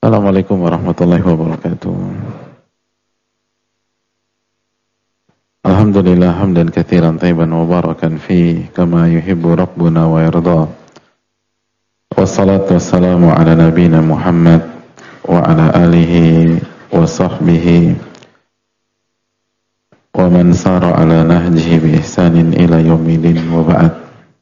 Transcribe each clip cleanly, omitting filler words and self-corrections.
Assalamualaikum warahmatullahi wabarakatuh. Alhamdulillah hamdan katsiran tayyiban mubarakan fi kama yuhibbu rabbuna wa yarda. Wassalatu wassalamu ala nabiyyina Muhammad wa ala alihi wa sahbihi wa man sara ala nahjihi bi ihsanin ila yaumil wa ba'd.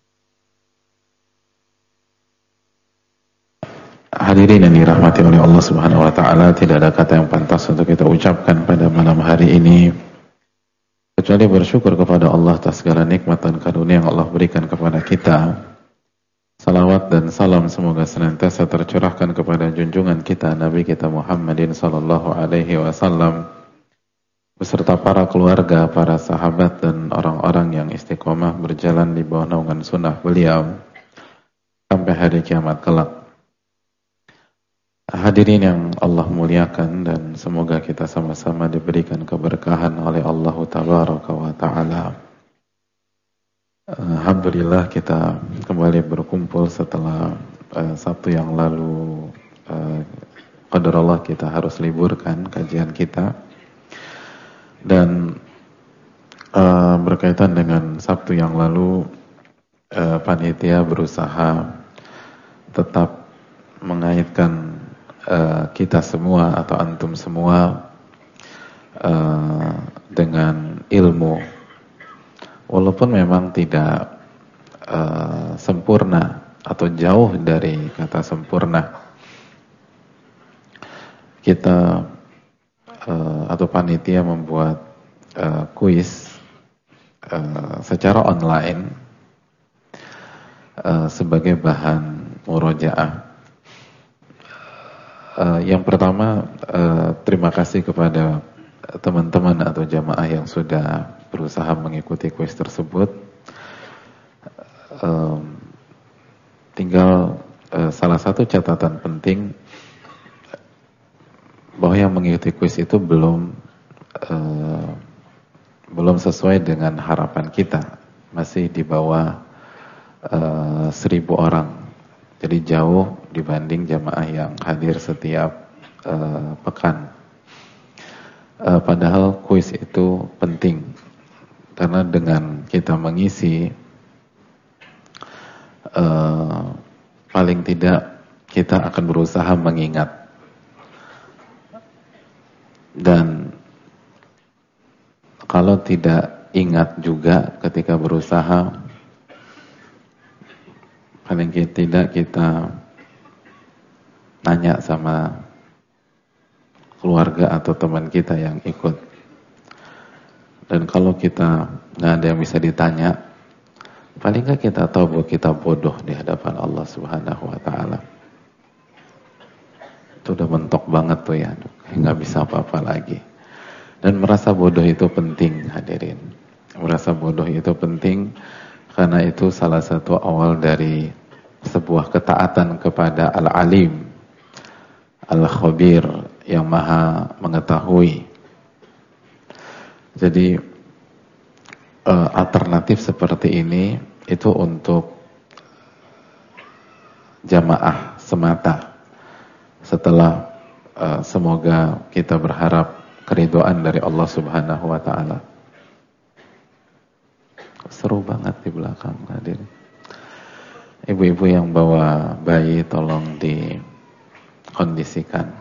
Hadirin yang dirahmati oleh Allah Subhanahu wa taala, tidak ada kata yang pantas untuk kita ucapkan pada malam hari ini kecuali bersyukur kepada Allah atas segala nikmat dan karunia yang Allah berikan kepada kita. Salawat dan salam semoga senantiasa tercurahkan kepada junjungan kita Nabi kita Muhammadin sallallahu alaihi wasallam beserta para keluarga, para sahabat dan orang-orang yang istiqomah berjalan di bawah naungan sunnah beliau sampai hari kiamat kelak. Hadirin yang Allah muliakan, dan semoga kita sama-sama diberikan keberkahan oleh Allah Tabaraka wa Ta'ala. Alhamdulillah kita kembali berkumpul setelah Sabtu yang lalu qadarullah kita harus liburkan kajian kita. Dan berkaitan dengan Sabtu yang lalu, panitia berusaha tetap mengaitkan kita semua atau antum semua dengan ilmu, walaupun memang tidak sempurna atau jauh dari kata sempurna. Kita atau panitia membuat kuis secara online sebagai bahan murojaah. Yang pertama, terima kasih kepada teman-teman atau jamaah yang sudah berusaha mengikuti kuis tersebut. Tinggal salah satu catatan penting, bahwa yang mengikuti kuis itu belum sesuai dengan harapan kita, masih di bawah 1.000 orang. Jadi jauh dibanding jamaah yang hadir setiap pekan. Padahal kuis itu penting, karena dengan kita mengisi, paling tidak kita akan berusaha mengingat. Dan kalau tidak ingat juga ketika berusaha, paling tidak kita nanya sama keluarga atau teman kita yang ikut. Dan kalau kita nggak ada yang bisa ditanya, paling nggak kita tahu bahwa kita bodoh di hadapan Allah Subhanahu wa Ta'ala. Itu udah mentok banget tuh ya, nggak bisa apa-apa lagi. Dan merasa bodoh itu penting, hadirin. Merasa bodoh itu penting, karena itu salah satu awal dari sebuah ketaatan kepada Al-Alim, Al-Khabir, yang maha mengetahui. Jadi alternatif seperti ini itu untuk jamaah semata. Setelah semoga kita berharap keridhaan dari Allah Subhanahu wa Ta'ala. Seru banget di belakang, hadirin. Ibu-ibu yang bawa bayi tolong dikondisikan.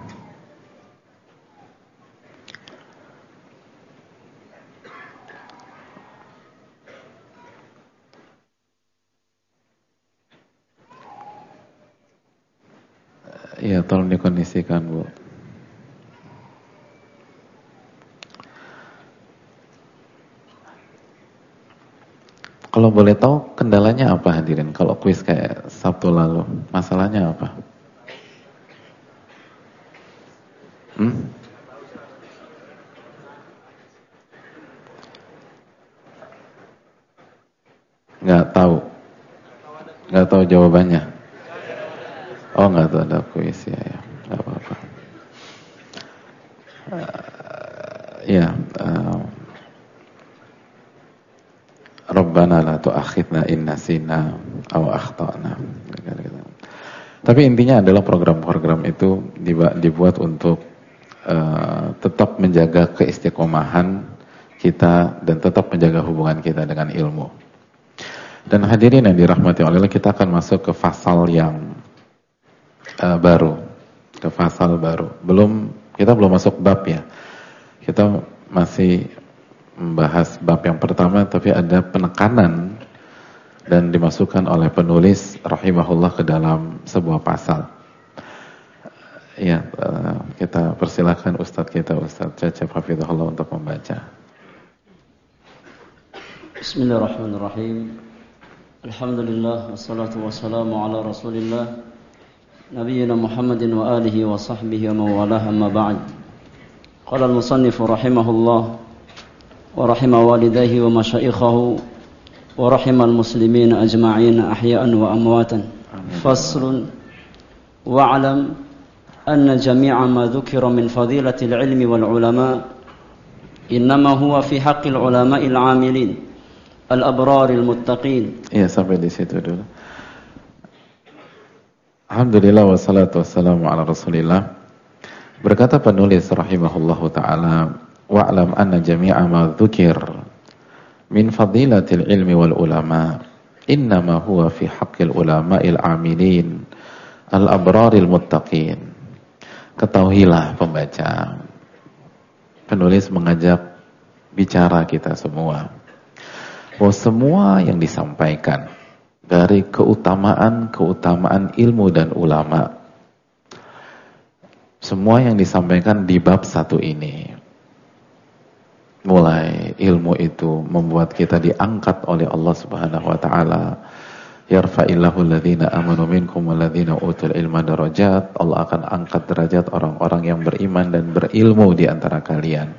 Iya, tolong dikondisikan, Bu. Kalau boleh tahu kendalanya apa, hadirin? Kalau kuis kayak Sabtu lalu, masalahnya apa? Nggak tahu jawabannya. Oh, nggak tahu ada kuis ya, nggak apa-apa. Rabbana la tu'akhidna in nasina aw akhtana. Tapi intinya adalah program-program program itu dibuat untuk tetap menjaga keistiqomahan kita dan tetap menjaga hubungan kita dengan ilmu. Dan hadirin yang dirahmati Allah, kita akan masuk ke fasal yang baru, ke fasal baru. Kita belum masuk bab ya. Kita masih membahas bab yang pertama, tapi ada penekanan dan dimasukkan oleh penulis rahimahullah ke dalam sebuah pasal. Ya, kita persilakan Ustadz kita, Ustadz Cecep Hafizahullah untuk membaca. Bismillahirrahmanirrahim. Alhamdulillah wassalatu wassalamu ala Rasulillah nabiyyina Muhammadin wa alihi wa sahbihi wa mawalah, amma ba'd. Qala al-musannif rahimahullah wa rahima walidayhi wa masyaikhahu wa rahima al-muslimin ajma'in ahya'an wa amwatan. Faslun wa'lam anna jami'a ma dhukira min fadilatil ilmi wal ulama innama huwa fi haqqil ulama'il 'amilin al-abraril muttaqin. Ya, sampai di situ dulu. Alhamdulillah wassalatu wassalamu ala Rasulillah. Berkata penulis rahimahullahu taala, wa'lam anna jami'a ma dzukir min fadilatil ilmi wal ulama innama huwa fi haqqil ulama'il 'amilin al-abraril muttaqin. Ketahuilah pembaca, penulis mengajak bicara kita semua bahwa semua yang disampaikan dari keutamaan ilmu dan ulama, semua yang disampaikan di bab satu ini, mulai ilmu itu membuat kita diangkat oleh Allah Subhanahu wa taala, yarfa'illahu alladhina amanu minkum walladhina utul ilma darajat. Allah akan angkat derajat orang-orang yang beriman dan berilmu di antara kalian.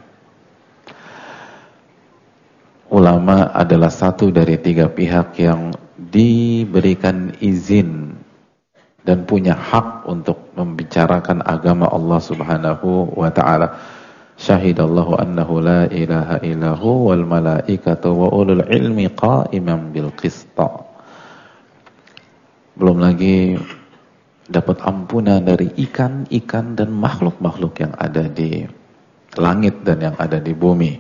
Ulama adalah satu dari tiga pihak yang diberikan izin dan punya hak untuk membicarakan agama Allah Subhanahu wa ta'ala. Syahidallahu annahu la ilaha illahu wal malaikatu wa ulul ilmi qa'iman bil qista. Belum lagi dapat ampunan dari ikan-ikan dan makhluk-makhluk yang ada di langit dan yang ada di bumi.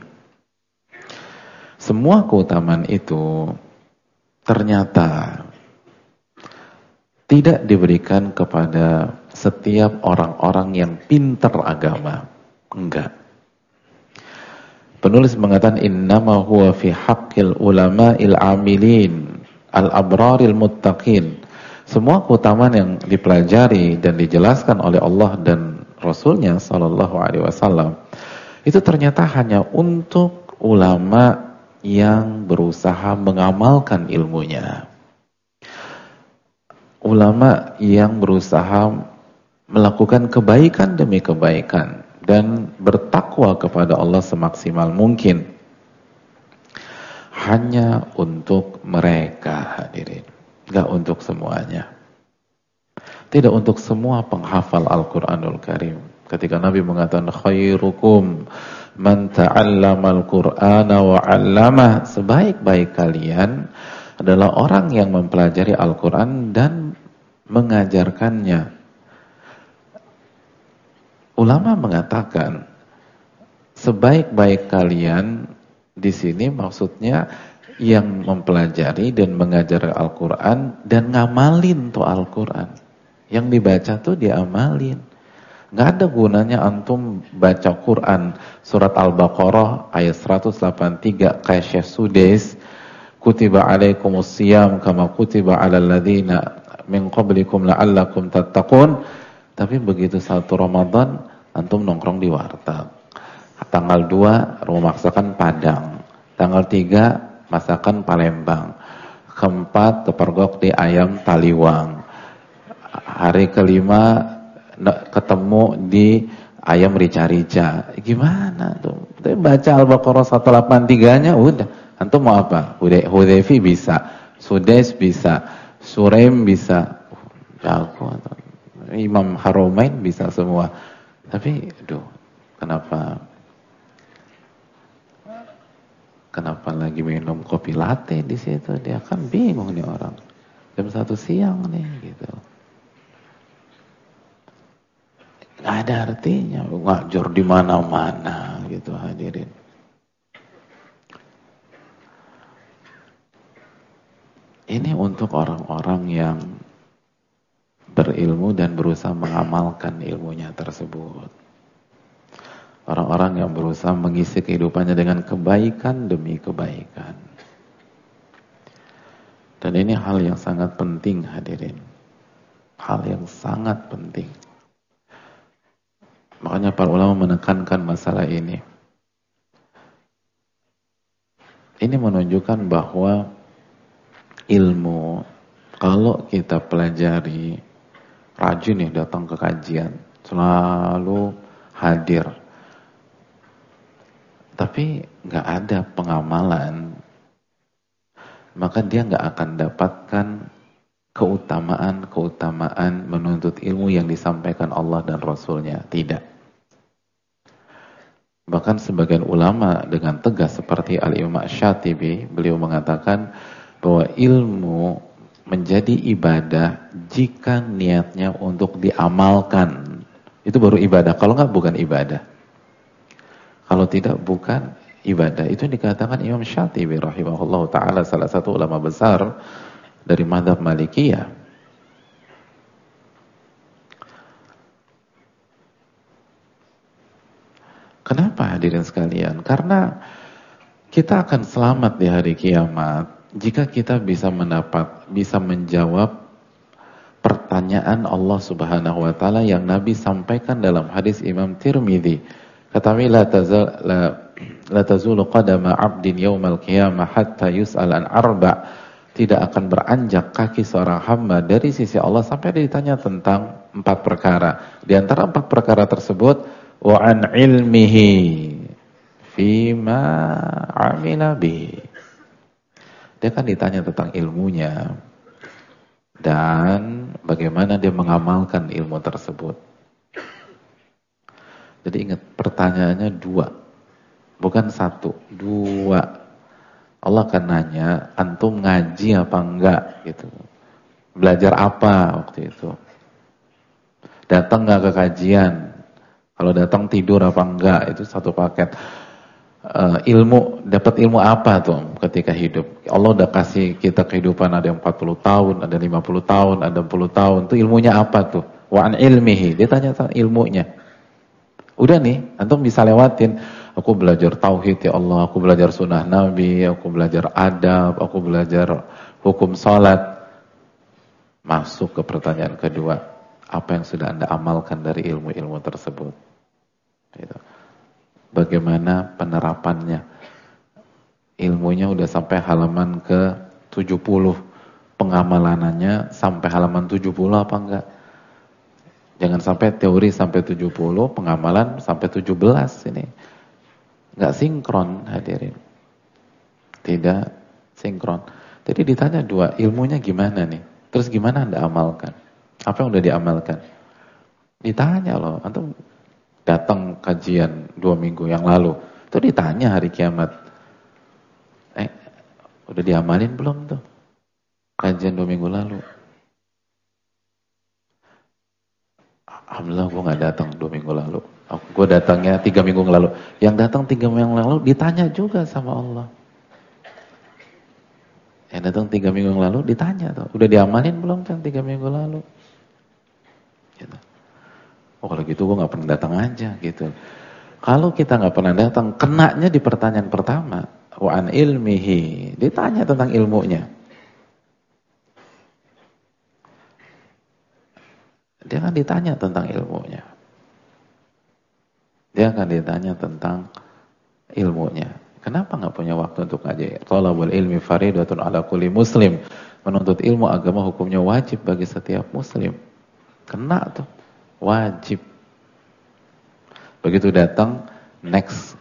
Semua keutamaan itu ternyata tidak diberikan kepada setiap orang-orang yang pintar agama. Enggak. Penulis mengatakan innama huwa fi haqqil ulama'il 'amilin al-abraril muttaqin. Semua keutamaan yang dipelajari dan dijelaskan oleh Allah dan Rasulnya Sallallahu Alaihi Wasallam itu ternyata hanya untuk ulama yang berusaha mengamalkan ilmunya, ulama yang berusaha melakukan kebaikan demi kebaikan dan bertakwa kepada Allah semaksimal mungkin. Hanya untuk mereka, hadirin. Enggak untuk semuanya. Tidak untuk semua penghafal Al-Quranul Karim. Ketika Nabi mengatakan khairukum man ta'allamal Qur'ana wa 'allamah, sebaik-baik kalian adalah orang yang mempelajari Al-Quran dan mengajarkannya. Ulama mengatakan sebaik-baik kalian di sini maksudnya yang mempelajari dan mengajar Al-Quran dan ngamalin tuh Al-Quran. Yang dibaca tuh diamalin. Nggak ada gunanya antum baca Quran surat Al-Baqarah ayat 183 kayak Syekh Sudais, kutiba alaikumus siyam kama kutiba alal ladzina min qablikum la'allakum tattaqun. Tapi begitu satu Ramadan antum nongkrong di warteg. Tanggal 2 rumah masakan Padang. Tanggal 3 masakan Palembang. Keempat kepergok di ayam Taliwang. Hari kelima ketemu di ayam rica-rica. Gimana tuh? Tapi baca Al-Baqarah 183-nya udah. Antum mau apa? Hudayfi bisa, Sudais bisa, Suraim bisa. Jago. Imam Haromain bisa semua. Tapi aduh, kenapa lagi minum kopi latte di situ? Dia kan bingung nih orang. Jam 1 siang nih gitu. Nggak ada artinya, ngajur di mana-mana gitu hadirin. Ini untuk orang-orang yang berilmu dan berusaha mengamalkan ilmunya tersebut. Orang-orang yang berusaha mengisi kehidupannya dengan kebaikan demi kebaikan. Dan ini hal yang sangat penting hadirin. Hal yang sangat penting. Makanya para ulama menekankan masalah ini. Ini menunjukkan bahwa ilmu, kalau kita pelajari, rajin nih datang ke kajian, selalu hadir. Tapi nggak ada pengamalan, maka dia nggak akan dapatkan keutamaan menuntut ilmu yang disampaikan Allah dan Rasulnya. Tidak. Bahkan sebagian ulama dengan tegas seperti Al-Imam Syatibi, beliau mengatakan bahwa ilmu menjadi ibadah jika niatnya untuk diamalkan. Itu baru ibadah, kalau enggak bukan ibadah. Kalau tidak bukan ibadah. Itu dikatakan Imam Syatibi rahimahullah ta'ala, salah satu ulama besar dari mazhab Malikiyah. Kenapa hadirin sekalian? Karena kita akan selamat di hari kiamat jika kita bisa menjawab pertanyaan Allah Subhanahu wa taala yang Nabi sampaikan dalam hadis Imam Tirmidzi. Kata la tazulu qadama 'abdin yaumal qiyamah hatta yus'al an arba'. Tidak akan beranjak kaki seorang hamba dari sisi Allah sampai ditanya tentang 4 perkara. Di antara 4 perkara tersebut, wa an ilmihi fima amila bihi. Dia akan ditanya tentang ilmunya dan bagaimana dia mengamalkan ilmu tersebut. Jadi ingat, pertanyaannya 2, bukan 1, 2. Allah akan nanya, antum ngaji apa enggak gitu. Belajar apa waktu itu? Datang enggak ke kajian? Kalau datang tidur apa enggak? Itu satu paket. Ilmu, dapat ilmu apa tuh ketika hidup? Allah udah kasih kita kehidupan, ada yang 40 tahun, ada 50 tahun, ada 60 tahun. Itu ilmunya apa tuh? Wa an ilmihi. Dia tanya tentang ilmunya. Udah nih, antum bisa lewatin. Aku belajar tauhid ya Allah, aku belajar sunnah Nabi, aku belajar adab, aku belajar hukum salat. Masuk ke pertanyaan kedua, apa yang sudah Anda amalkan dari ilmu-ilmu tersebut? Gitu. Bagaimana penerapannya? Ilmunya udah sampai halaman ke 70, pengamalanannya sampai halaman 70 apa enggak? Jangan sampai teori sampai 70, pengamalan sampai 17 ini. Enggak sinkron hadirin. Tidak sinkron. Jadi ditanya 2, ilmunya gimana nih? Terus gimana Anda amalkan? Apa yang udah diamalkan? Ditanya loh, antum datang kajian 2 minggu yang lalu, itu ditanya hari kiamat. Udah diamalin belum tuh? Kajian 2 minggu lalu. Alhamdulillah gue gak datang 2 minggu lalu. Gue datangnya 3 minggu lalu. Yang datang 3 minggu lalu ditanya juga sama Allah. Yang datang 3 minggu lalu ditanya tuh, udah diamalin belum kan 3 minggu lalu? Gitu. Oh kalau gitu gue gak pernah datang aja gitu. Kalau kita gak pernah datang, kenanya di pertanyaan pertama, wa an ilmihi, ditanya tentang ilmunya. Dia akan ditanya tentang ilmunya. Dia akan ditanya tentang ilmunya. Kenapa gak punya waktu untuk ngaji? Thalabul ilmi faridatun ala kulli muslim. Menuntut ilmu agama hukumnya wajib bagi setiap muslim. Kena tuh, wajib. Begitu datang, next,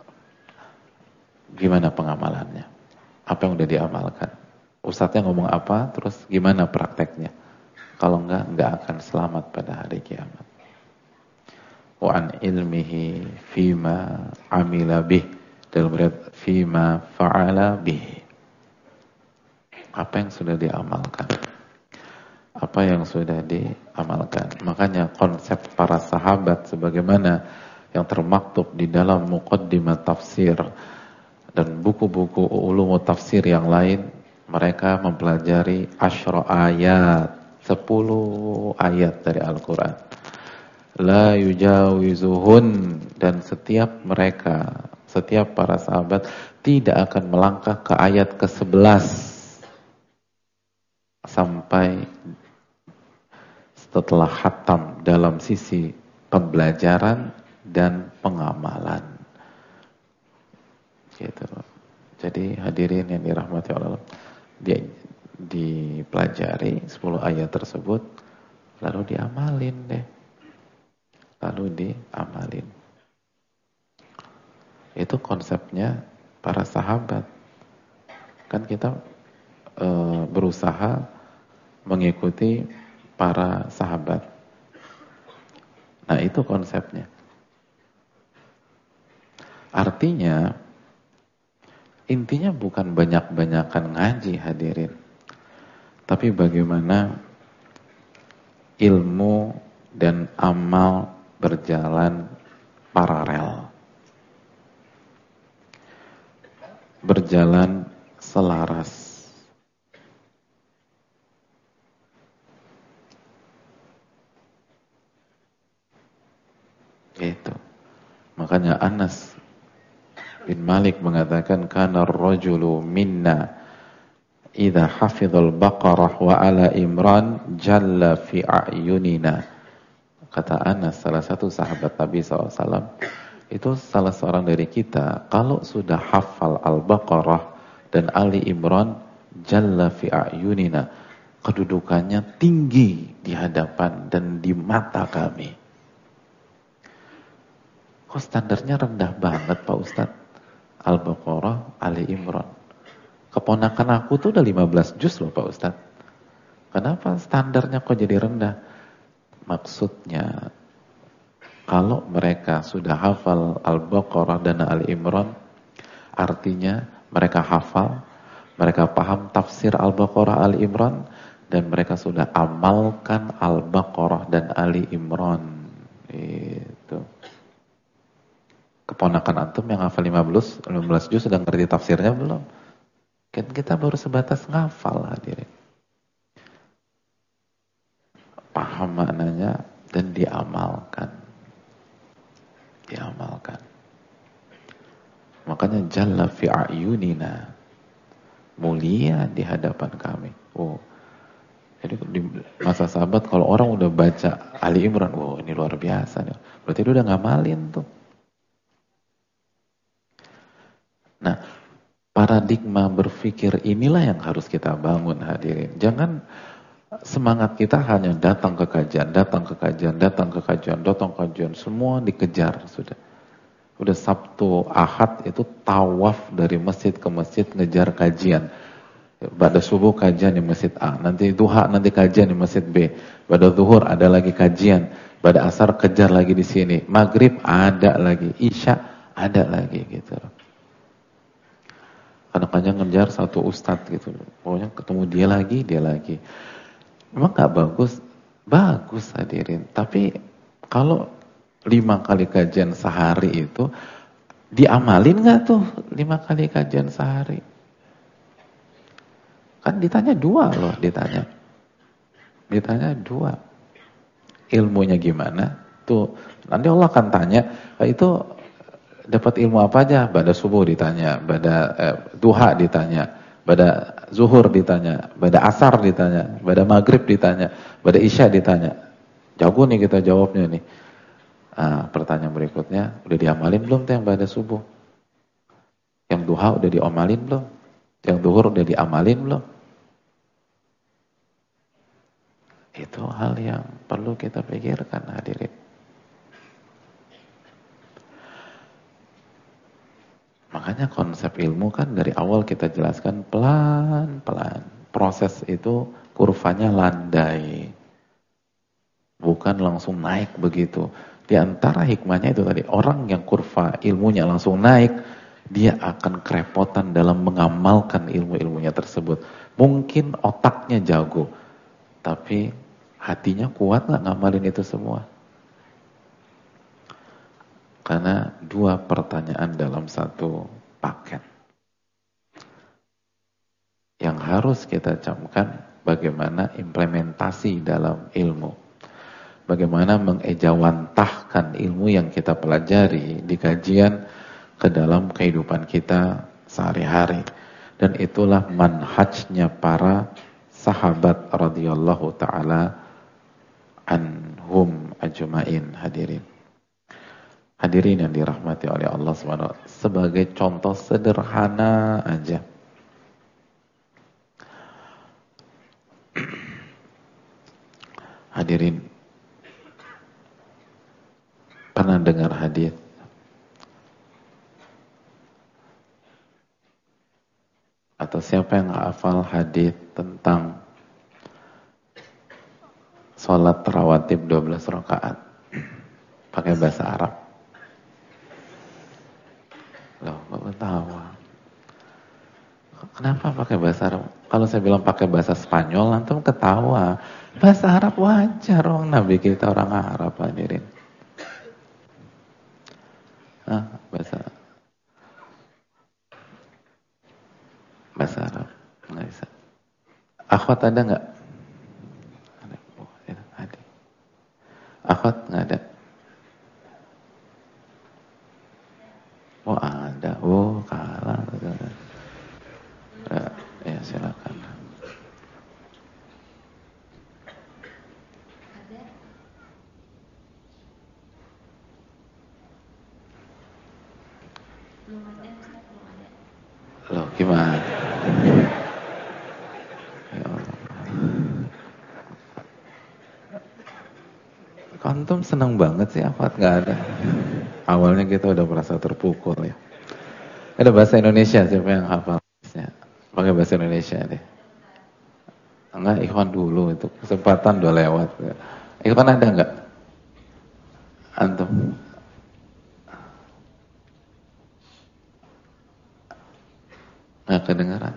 gimana pengamalannya? Apa yang udah diamalkan? Ustadznya ngomong apa, terus gimana prakteknya? Kalau enggak akan selamat pada hari kiamat. Wa an ilmihi fima amila bih, dalam riwayat fima fa'ala bih. Apa yang sudah diamalkan? apa yang sudah diamalkan. Makanya konsep para sahabat sebagaimana yang termaktub di dalam muqaddimah tafsir dan buku-buku ulumut tafsir yang lain, mereka mempelajari asyra ayat, 10 ayat dari Al-Quran. La yujawizuhun, dan setiap mereka, setiap para sahabat tidak akan melangkah ke ayat ke-11 sampai setelah khatam dalam sisi pembelajaran dan pengamalan. Gitu. Jadi hadirin yang dirahmati Allah, dipelajari 10 ayat tersebut, lalu diamalin deh. Lalu diamalin. Itu konsepnya para sahabat. Kan kita berusaha mengikuti para sahabat. Nah, itu konsepnya. Artinya, intinya bukan banyak-banyakan ngaji hadirin, tapi bagaimana ilmu dan amal berjalan paralel, berjalan selaras. Itu. Makanya Anas bin Malik mengatakan, kana ar-rajulu minna idza hafizal Baqarah wa ala Imran jalla fi a'yunina. Kata Anas, salah satu sahabat Nabi SAW, itu salah seorang dari kita, kalau sudah hafal Al-Baqarah dan Ali Imran, jalla fi a'yunina, kedudukannya tinggi di hadapan dan di mata kami. Kok standarnya rendah banget Pak Ustadz? Al-Baqarah, Ali Imran. Keponakan aku tuh udah 15 juz loh Pak Ustadz. Kenapa standarnya kok jadi rendah? Maksudnya, kalau mereka sudah hafal Al-Baqarah dan Ali Imran, artinya mereka hafal, mereka paham tafsir Al-Baqarah, Ali Imran, dan mereka sudah amalkan Al-Baqarah dan Ali Imran. Itu. Keponakan antum yang hafal 15 juz sudah ngerti tafsirnya belum? Kan kita baru sebatas ngafal hadirin. Paham maknanya dan diamalkan. Diamalkan. Makanya jalla fi a'yunina, mulia di hadapan kami. Oh. Jadi di masa sahabat kalau orang udah baca Ali Imran, oh ini luar biasa nih. Berarti dia udah ngamalin tuh. Nah, paradigma berpikir inilah yang harus kita bangun hadirin. Jangan semangat kita hanya datang ke kajian, semua dikejar sudah. Udah Sabtu, Ahad itu tawaf dari masjid ke masjid ngejar kajian. Pada subuh kajian di masjid A, nanti duha nanti kajian di masjid B. Pada zuhur ada lagi kajian, pada asar kejar lagi di sini. Maghrib ada lagi, isya ada lagi gitu. Kadang-kadang ngejar satu ustadz gitu, pokoknya ketemu dia lagi. Memang gak bagus? Bagus hadirin. Tapi kalau 5 kali kajian sehari itu diamalin gak tuh 5 kali kajian sehari? Kan ditanya 2 loh, ditanya 2. Ilmunya gimana? Tuh, nanti Allah akan tanya, itu dapat ilmu apa aja? Pada subuh ditanya, pada duha ditanya, pada zuhur ditanya, pada asar ditanya, pada maghrib ditanya, pada isya ditanya. Jago nih kita jawabnya nih. Pertanyaan berikutnya, udah diamalin belum tuh yang pada subuh? Yang duha udah diomalin belum? Yang zuhur udah diamalin belum? Itu hal yang perlu kita pikirkan hadirin. Makanya konsep ilmu kan dari awal kita jelaskan pelan-pelan. Proses itu kurvanya landai. Bukan langsung naik begitu. Di antara hikmahnya itu tadi, orang yang kurva ilmunya langsung naik, dia akan kerepotan dalam mengamalkan ilmu-ilmunya tersebut. Mungkin otaknya jago, Tapi hatinya kuat nggak ngamalin itu semua? Karena dua pertanyaan dalam satu paket. Yang harus kita camkan bagaimana implementasi dalam ilmu. Bagaimana mengejawantahkan ilmu yang kita pelajari di kajian ke dalam kehidupan kita sehari-hari. Dan itulah manhajnya para sahabat radhiyallahu ta'ala anhum ajma'in. Hadirin yang dirahmati oleh Allah SWT. Sebagai contoh sederhana aja. Hadirin, pernah dengar hadis atau siapa yang hafal hadis tentang sholat rawatib 12 rakaat pakai bahasa Arab? Loh, kok ketawa? Kenapa pakai bahasa Arab? Kalau saya bilang pakai bahasa Spanyol, antum ketawa. Bahasa Arab wajar, orang Nabi kita orang Arab, hadirin. Bahasa Arab nggak bisa. Akhwat ada nggak? Ada. Akhwat nggak ada. Oh ada. Oh kalah. Ya silakan. Loh gimana? Ya Allah. Antum senang banget sih Akhwat nggak ada. Awalnya kita udah merasa terpukul ya. Ada bahasa Indonesia siapa yang hafal? Pakai bahasa Indonesia deh. Enggak, Ikhwan dulu itu kesempatan udah lewat. Ikhwan ada enggak? Antum? Nggak kedengaran.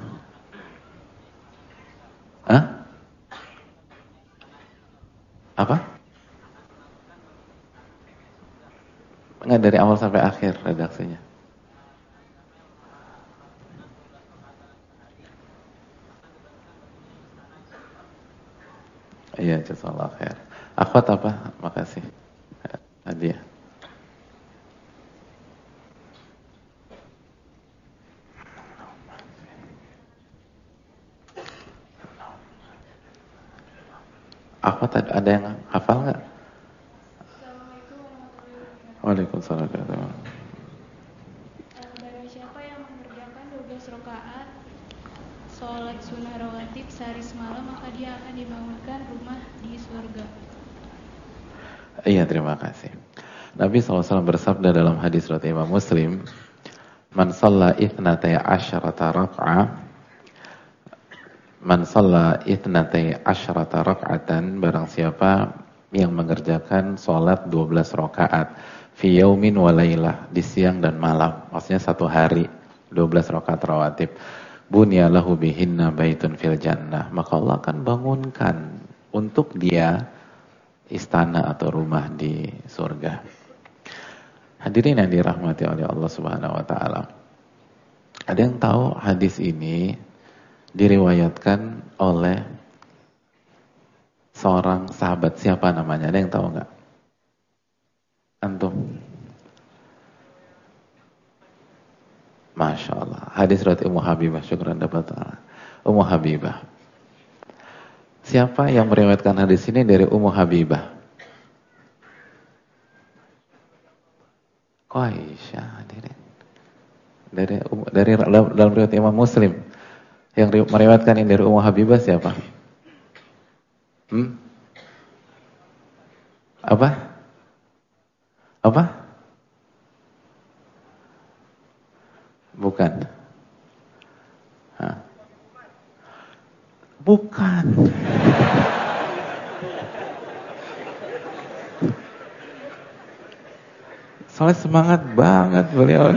Hah? Apa? Enggak, dari awal sampai akhir redaksinya. Iya, jazakallahu khair. Akhwat apa? Makasih. Hadiah. Akhwat ada yang hafal nggak? Waalaikumsalam. Barang siapa yang mengerjakan 12 rakaat sholat sunnah rawatib sehari semalam, maka dia akan dibangunkan rumah di surga. Iya, terima kasih. Nabi SAW bersabda dalam hadis riwayat Imam Muslim, "Man shalla itsnatai asyarata rak'ah, man shalla itsnatai asyarata rak'atan, barang siapa yang mengerjakan salat 12 rakaat fi yaumin wa lailah, di siang dan malam, maksudnya satu hari 12 rakaat rawatib, bunya lahu bihinna baitun fil jannah, maka Allah akan bangunkan untuk dia istana atau rumah di surga." Hadirin yang dirahmati oleh Allah Subhanahu wa taala. Ada yang tahu hadis ini diriwayatkan oleh seorang sahabat, siapa namanya? Ada yang tahu enggak? Antum? Masya Allah. Hadis riwayat Ummu Habibah. Syukran dapat Ummu Habibah. Siapa yang meriwayatkan hadis ini dari Ummu Habibah? Aisyah, hadirin. Dari dalam riwayat Imam Muslim yang meriwayatkan ini dari Ummu Habibah siapa? Apa? Bukan. Bukan. Soalnya semangat banget beliau.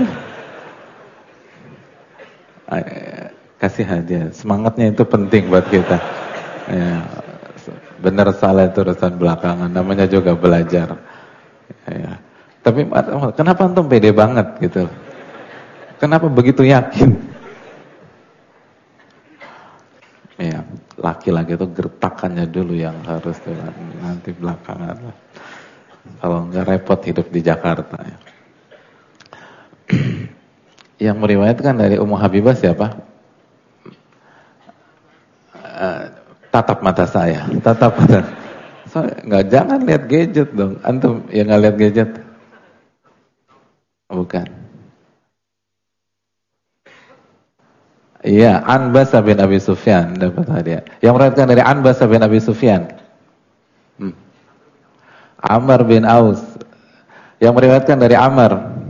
Kasih hadiah. Semangatnya itu penting buat kita. Ya, Benar salah itu urusan belakangan, namanya juga belajar. Ya. Tapi kenapa antum pede banget gitu? Kenapa begitu yakin? Ya, laki-laki itu gertakannya dulu yang harus nanti belakangan. Kalau enggak repot hidup di Jakarta. Ya. Yang meriwayatkan dari Ummu Habibah siapa? Tatap mata saya, tatap mata. Jangan lihat gadget dong. Antum yang nggak lihat gadget? Bukan. Iya, Anbasah bin Abi Sufyan dapat hadiah. Yang meriwayatkan dari Anbasah bin Abi Sufyan. Amr bin Aus. Yang meriwayatkan dari Amr.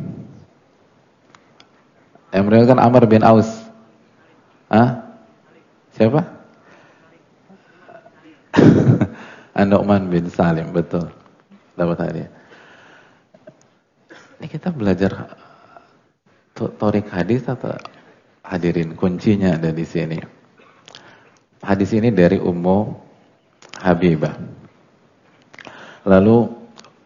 Yang meriwayatkan Amr bin Aus. Siapa? An-Nu'man bin Salim, betul. Dapat hadiah. Ini kita belajar torik hadis atau hadirin, kuncinya ada di sini. Hadis ini dari Ummu Habibah. Lalu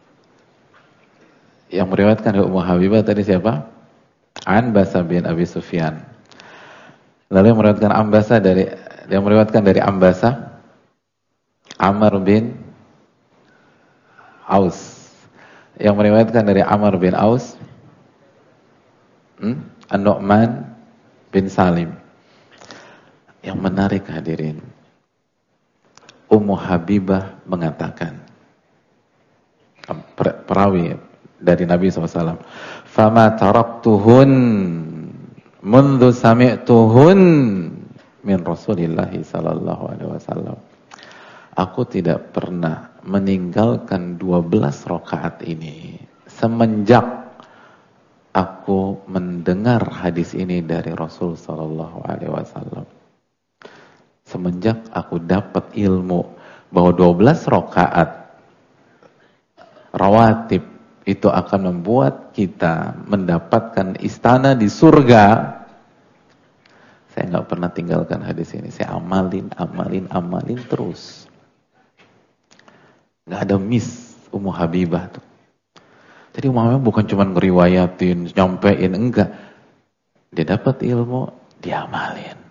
yang meriwayatkan dari Ummu Habibah tadi siapa? Anbasah bin Abi Sufyan. Lalu yang meriwayatkan dari Anbasah Amr bin Aus. Yang meriwayatkan dari Amr bin Aus An-Nu'man bin Salim. Yang menarik hadirin, Ummu Habibah mengatakan, perawi dari Nabi SAW, "Fama taraktuhun mundu sami'tuhun min Rasulillahi sallallahu alaihi wasallam." Aku tidak pernah meninggalkan 12 rakaat ini semenjak aku mendengar hadis ini dari Rasul sallallahu alaihi wasallam. Semenjak aku dapat ilmu bahwa 12 rakaat rawatib itu akan membuat kita mendapatkan istana di surga, saya nggak pernah tinggalkan hadis ini. Saya amalin terus. Nggak ada miss Ummu Habibah tuh. Jadi Ummu Habibah bukan cuma ngeriwayatin, nyampein, enggak. Dia dapat ilmu, dia amalin.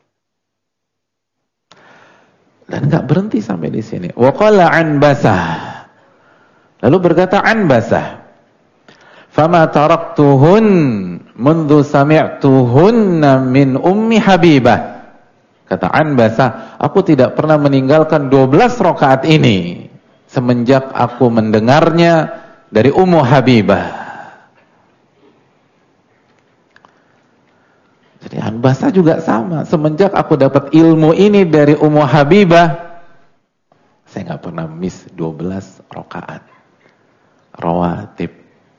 Dan nggak berhenti sampai di sini. Wa qala Anbasah. Lalu berkata Anbasah, "Fama taraktuhun mundu sami'tuhunna min Ummi Habibah." Kata Anbasah, aku tidak pernah meninggalkan 12 rakaat ini semenjak aku mendengarnya dari Ummu Habibah. Jadi Anbasah juga sama. Semenjak aku dapat ilmu ini dari Ummu Habibah, saya nggak pernah miss 12 rakaat rawatib.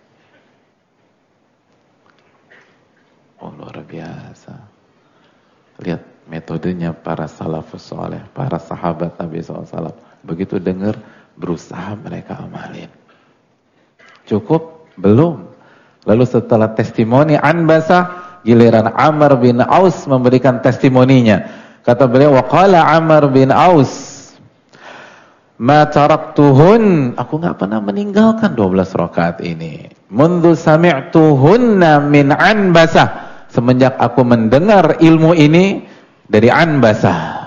Oh, luar biasa. Lihat metodenya para salafus saleh, para sahabat Nabi SAW. Begitu dengar, berusaha mereka amalin. Cukup? Belum. Lalu setelah testimoni Anbasah, giliran Amr bin Aus memberikan testimoninya. Kata beliau, waqala Amr bin Aus, ma taraktuhun, aku enggak pernah meninggalkan 12 rakaat ini. Mundu sami'tuhunna min Anbasah, semenjak aku mendengar ilmu ini dari Anbasah.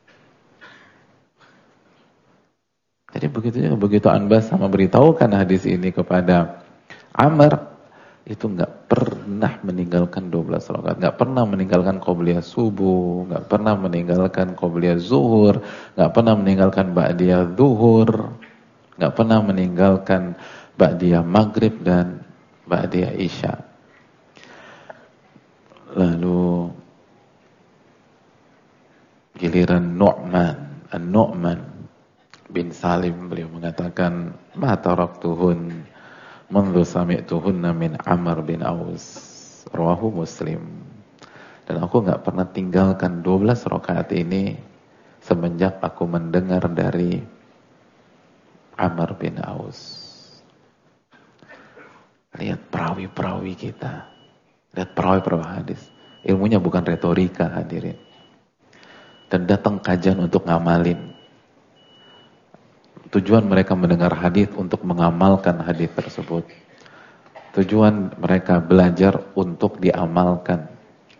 Jadi begitu Anbasah memberitahukan hadis ini kepada Amr, itu enggak pernah meninggalkan 12 rakaat, enggak pernah meninggalkan qabliyah subuh, enggak pernah meninggalkan qabliyah zuhur, enggak pernah meninggalkan ba'diyah zuhur, enggak pernah meninggalkan ba'diyah maghrib dan ba'diyah isya. Lalu giliran An-Nu'man bin Salim, beliau mengatakan, ma taraktuhun mundu sami'tuhunna min Amr bin Aus, rawahu Muslim. Dan aku enggak pernah tinggalkan 12 rakaat ini semenjak aku mendengar dari Amr bin Aus. Lihat perawi-perawi kita. Lihat perawi-perawi hadis. Ilmunya bukan retorika, hadirin. Dan datang kajian untuk ngamalin. Tujuan mereka mendengar hadis untuk mengamalkan hadis tersebut. Tujuan mereka belajar untuk diamalkan.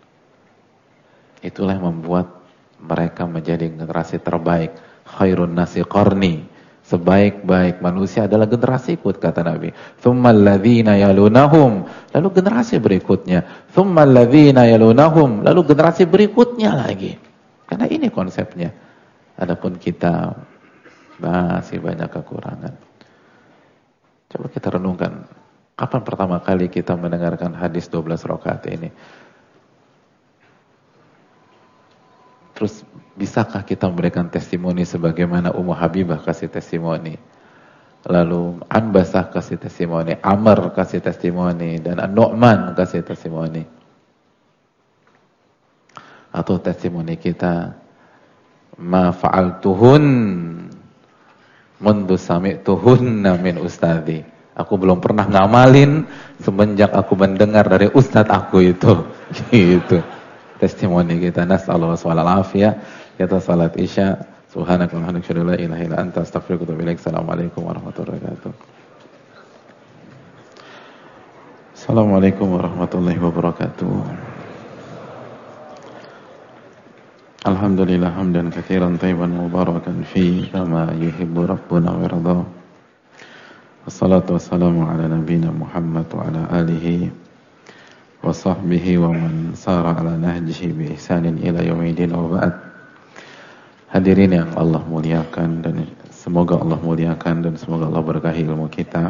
Itulah yang membuat mereka menjadi generasi terbaik. Khairun nasi qarni. Sebaik-baik manusia adalah generasiku, kata Nabi. Tsummal ladzina yalunahum. Lalu generasi berikutnya. Tsummal ladzina yalunahum. Lalu generasi berikutnya lagi. Karena ini konsepnya. Adapun kita masih banyak kekurangan. Coba kita renungkan. Kapan pertama kali kita mendengarkan hadis 12 rakaat ini? Terus bisakah kita memberikan testimoni sebagaimana Ummu Habibah kasih testimoni? Lalu Anbasah kasih testimoni, Amr kasih testimoni, dan An-Nu'man kasih testimoni. Atau testimoni kita, ma fa'altuhun mundu sami'tuhunna min ustadzi. Aku belum pernah ngamalin semenjak aku mendengar dari ustadz aku itu. Gitu. Testimoni kita. Nas'allahu swallal-afiyah. Kita salat isya. Subhanaka wa bihamdika la ilaha illa anta astaghfiruka wa atubu ilaik. Assalamualaikum warahmatullahi wabarakatuh. Assalamualaikum warahmatullahi wabarakatuh. Alhamdulillah hamdan katsiran thayyiban mubarakan fi kama yuhibbu rabbuna wa yarda. Wassalatu wassalamu ala nabiyyina Muhammad wa ala alihi wa sahbihi wa man sara ala nahjihi bi ihsanin ila yaumil wa ba'd. Hadirin yang Allah muliakan, dan semoga Allah muliakan dan semoga Allah berkahi ilmu kita.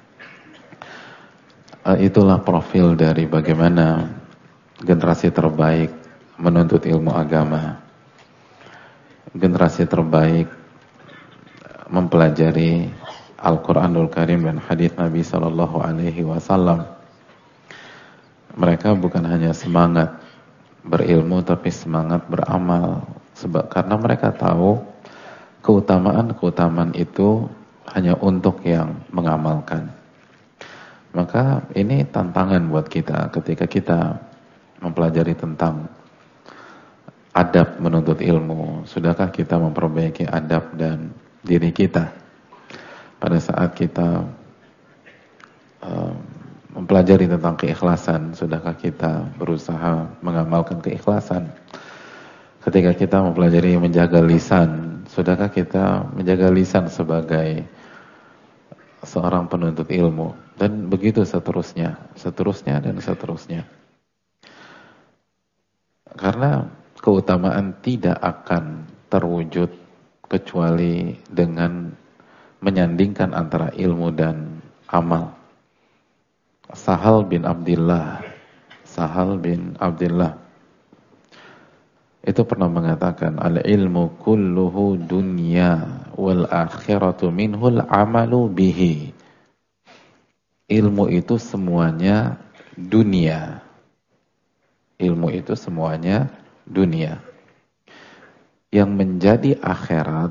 Itulah profil dari bagaimana generasi terbaik menuntut ilmu agama. Generasi terbaik mempelajari Al-Quranul Karim dan hadis Nabi Sallallahu Alaihi Wasallam. Mereka bukan hanya semangat berilmu, tapi semangat beramal. Karena mereka tahu keutamaan itu hanya untuk yang mengamalkan. Maka ini tantangan buat kita ketika kita mempelajari tentang adab menuntut ilmu. Sudahkah kita memperbaiki adab dan diri kita pada saat kita mempelajari tentang keikhlasan? Sudahkah kita berusaha mengamalkan keikhlasan? Ketika kita mempelajari menjaga lisan, sudahkah kita menjaga lisan sebagai seorang penuntut ilmu? Dan begitu seterusnya dan seterusnya. Karena keutamaan tidak akan terwujud kecuali dengan menyandingkan antara ilmu dan amal. Sahal bin Abdullah itu pernah mengatakan, al-ilmu kulluhu dunya wal akhiratu minhul amalu bihi. Ilmu itu semuanya dunia. Ilmu itu semuanya dunia. Yang menjadi akhirat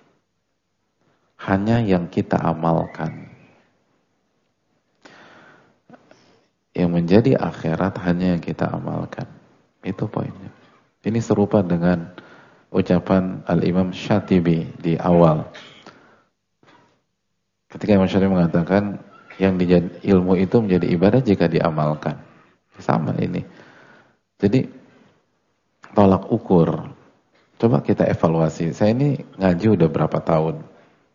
hanya yang kita amalkan. Yang menjadi akhirat hanya yang kita amalkan. Itu poinnya. Ini serupa dengan ucapan Al-Imam Syatibi di awal. Ketika Imam Syatibi mengatakan yang ilmu itu menjadi ibadah jika diamalkan. Sama ini. Jadi tolak ukur. Coba kita evaluasi. Saya ini ngaji udah berapa tahun.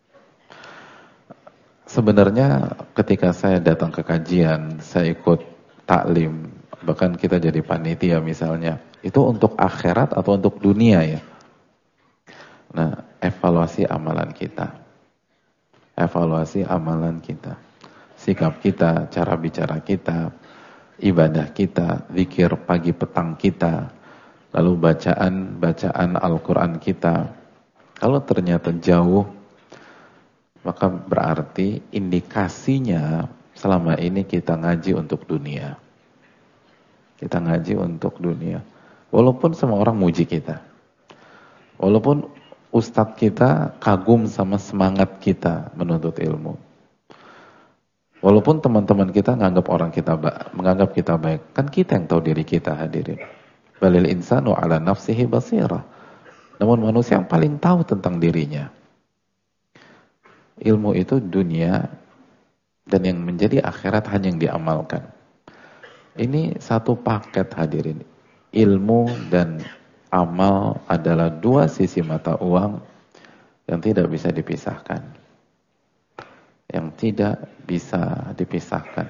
Sebenarnya ketika saya datang ke kajian, saya ikut taklim, bahkan kita jadi panitia misalnya, itu untuk akhirat atau untuk dunia ya? Nah, evaluasi amalan kita. Evaluasi amalan kita. Sikap kita, cara bicara kita, ibadah kita, zikir pagi petang kita, lalu bacaan Al-Quran kita. Kalau ternyata jauh, maka berarti indikasinya selama ini kita ngaji untuk dunia. Kita ngaji untuk dunia. Walaupun semua orang muji kita. Walaupun ustadz kita kagum sama semangat kita menuntut ilmu. Walaupun teman-teman kita menganggap kita baik. Kan kita yang tahu diri kita, hadirin. Balil insanu ala nafsihi basirah. Namun manusia yang paling tahu tentang dirinya. Ilmu itu dunia, dan yang menjadi akhirat hanya yang diamalkan. Ini satu paket hadirin. Ilmu dan amal adalah dua sisi mata uang yang tidak bisa dipisahkan. Yang tidak bisa dipisahkan.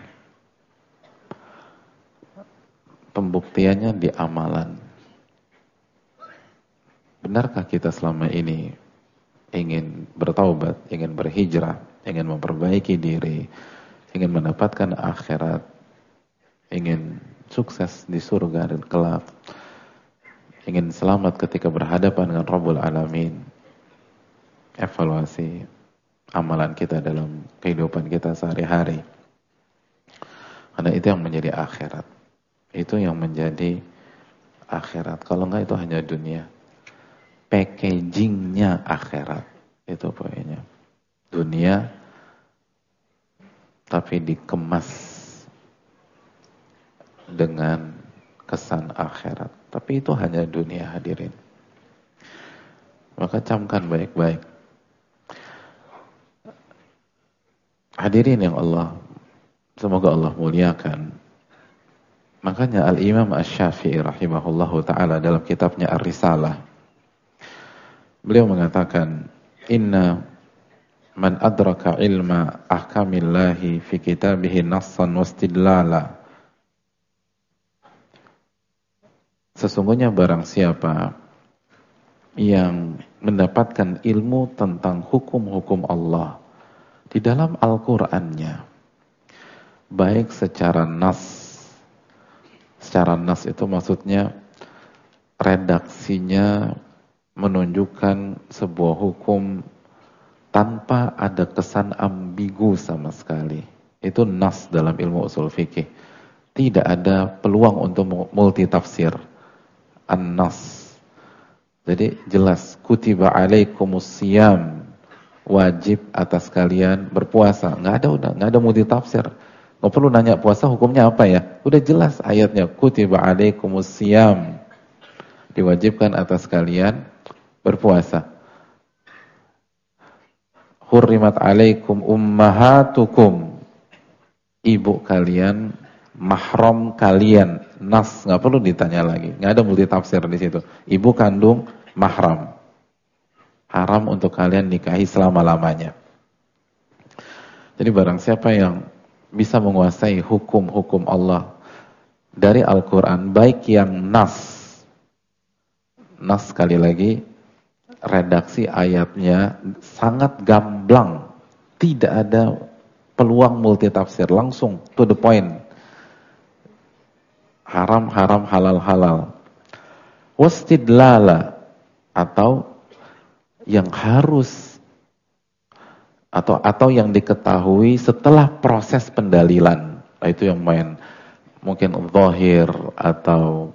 Pembuktiannya di amalan. Benarkah kita selama ini ingin bertaubat, ingin berhijrah, ingin memperbaiki diri, ingin mendapatkan akhirat, ingin sukses di surga dan kelak, ingin selamat ketika berhadapan dengan Rabbul Alamin? Evaluasi amalan kita dalam kehidupan kita sehari-hari, karena itu yang menjadi akhirat. Itu yang menjadi akhirat. Kalau enggak itu hanya dunia. Packagingnya akhirat. Itu poinnya. Dunia tapi dikemas dengan kesan akhirat. Tapi itu hanya dunia hadirin. Maka camkan baik-baik. Hadirin yang Allah, semoga Allah muliakan. Makanya Al-Imam Asy-Syafi'i rahimahullahu ta'ala dalam kitabnya Ar-Risalah, beliau mengatakan, inna man adraka ilma ahkamillahi fi kitabihi nassan wastidlala. Sesungguhnya barang siapa yang mendapatkan ilmu tentang hukum-hukum Allah di dalam Al-Qur'annya, baik secara nas. Secara nas itu maksudnya redaksinya menunjukkan sebuah hukum tanpa ada kesan ambigu sama sekali. Itu nas dalam ilmu usul fikih. Tidak ada peluang untuk multitafsir. An-nas. Jadi jelas, kutiba alaikumus siyam, wajib atas kalian berpuasa. Nggak ada multitafsir. Nggak perlu nanya puasa hukumnya apa ya. Udah jelas ayatnya, kutiba alaikumus siyam, diwajibkan atas kalian berpuasa. Hurrimat alaikum ummahatukum, ibu kalian, mahram kalian. Nas, nggak perlu ditanya lagi, nggak ada multitafsir di situ. Ibu kandung, mahram, haram untuk kalian nikahi selama-lamanya. Jadi barang siapa yang bisa menguasai hukum-hukum Allah dari Al-Quran, baik yang nas sekali lagi, redaksi ayatnya sangat gamblang, tidak ada peluang multitafsir, langsung to the point, haram, halal, halal. Wastidlala, atau yang harus atau yang diketahui setelah proses pendalilan. Nah, itu yang main mungkin zahir atau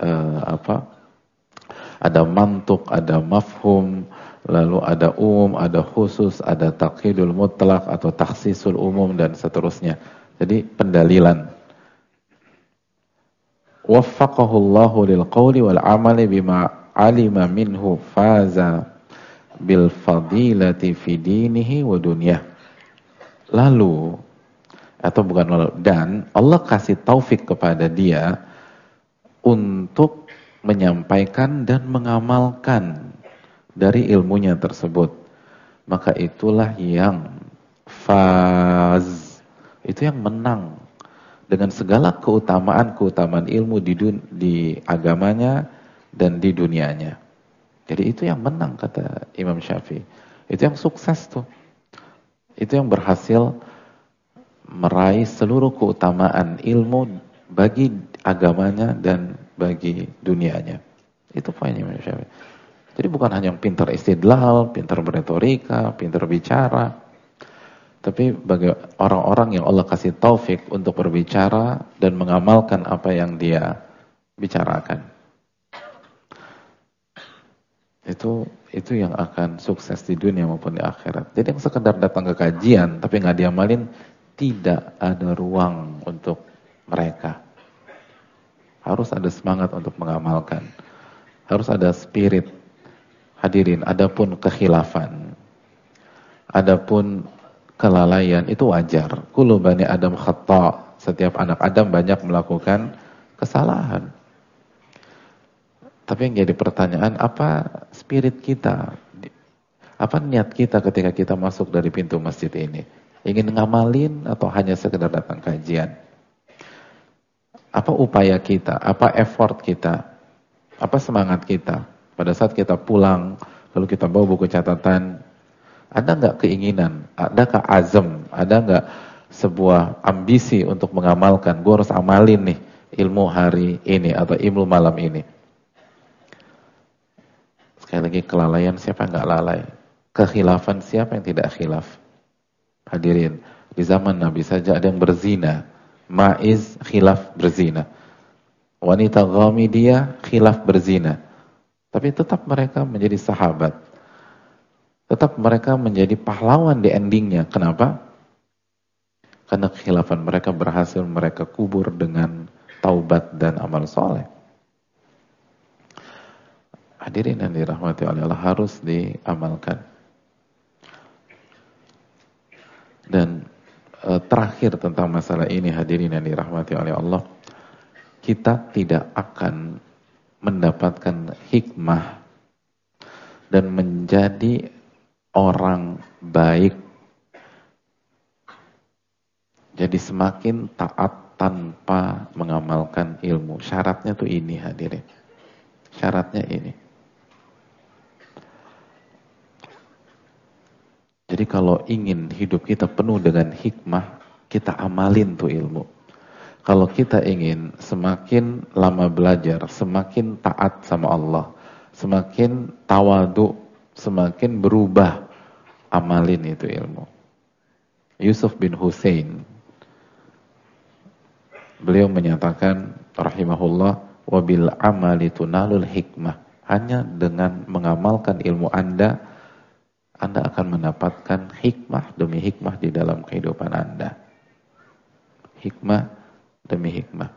ada mantuk, ada mafhum, lalu ada umum, ada khusus, ada taqyidul mutlaq atau takhsisul umum dan seterusnya. Jadi pendalilan. Waffaqahu Allahu lil qawli wal amali bima alima minhu faza bil fadilati fi dinihi wa dunyah. Lalu, atau bukan lalu, dan Allah kasih taufik kepada dia untuk menyampaikan dan mengamalkan dari ilmunya tersebut. Maka itulah yang faz, itu yang menang dengan segala keutamaan ilmu di agamanya dan di dunianya. Jadi itu yang menang, kata Imam Syafi'i. Itu yang sukses tuh. Itu yang berhasil meraih seluruh keutamaan ilmu bagi agamanya dan bagi dunianya. Itu poinnya Imam Syafi'i. Jadi bukan hanya yang pintar istidlal, pintar beretorika, pintar bicara, tapi bagi orang-orang yang Allah kasih taufik untuk berbicara dan mengamalkan apa yang dia bicarakan. Itu yang akan sukses di dunia maupun di akhirat. Jadi yang sekedar datang ke kajian tapi nggak diamalin, tidak ada ruang untuk mereka. Harus ada semangat untuk mengamalkan. Harus ada spirit. Hadirin, adapun kekhilafan, Adapun kelalaian itu wajar. Kullu bani Adam khata'. Setiap anak Adam banyak melakukan kesalahan. Tapi yang jadi pertanyaan, apa spirit kita? Apa niat kita ketika kita masuk dari pintu masjid ini? Ingin ngamalin atau hanya sekedar datang kajian? Apa upaya kita? Apa effort kita? Apa semangat kita? Pada saat kita pulang, lalu kita bawa buku catatan, ada nggak keinginan? Adakah azam? Ada nggak sebuah ambisi untuk mengamalkan? Gue harus amalin nih ilmu hari ini atau ilmu malam ini. Sekali lagi, kelalaian siapa yang nggak lalai? Kekhilafan siapa yang tidak khilaf? Hadirin, di zaman Nabi saja ada yang berzina. Ma'iz khilaf berzina. Wanita Ghamidiyah khilaf berzina. Tapi tetap mereka menjadi sahabat. Tetap mereka menjadi pahlawan di endingnya. Kenapa? Karena kekhilafan mereka berhasil mereka kubur dengan taubat dan amal soleh. Hadirin yang dirahmati oleh Allah, harus diamalkan. Dan terakhir tentang masalah ini, hadirin yang dirahmati oleh Allah, kita tidak akan mendapatkan hikmah dan menjadi orang baik, jadi semakin taat tanpa mengamalkan ilmu. Syaratnya tuh ini, hadirin. Syaratnya ini. Jadi kalau ingin hidup kita penuh dengan hikmah, kita amalin tuh ilmu. Kalau kita ingin semakin lama belajar, semakin taat sama Allah, semakin tawadu, semakin berubah, amalin itu ilmu. Yusuf bin Husain, beliau menyatakan rahimahullah, wabil amali tunalul hikmah. Hanya dengan mengamalkan ilmu Anda akan mendapatkan hikmah demi hikmah di dalam kehidupan Anda. Hikmah demi hikmah.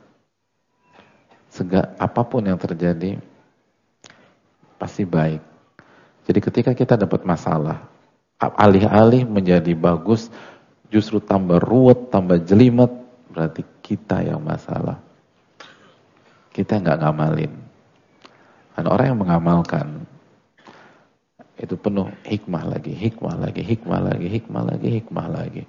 Apapun yang terjadi pasti baik. Jadi ketika kita dapat masalah, alih-alih menjadi bagus, justru tambah ruwet, tambah jelimet, berarti kita yang masalah. Kita nggak ngamalin. Karena orang yang mengamalkan itu penuh hikmah lagi, hikmah lagi, hikmah lagi, hikmah lagi, hikmah lagi.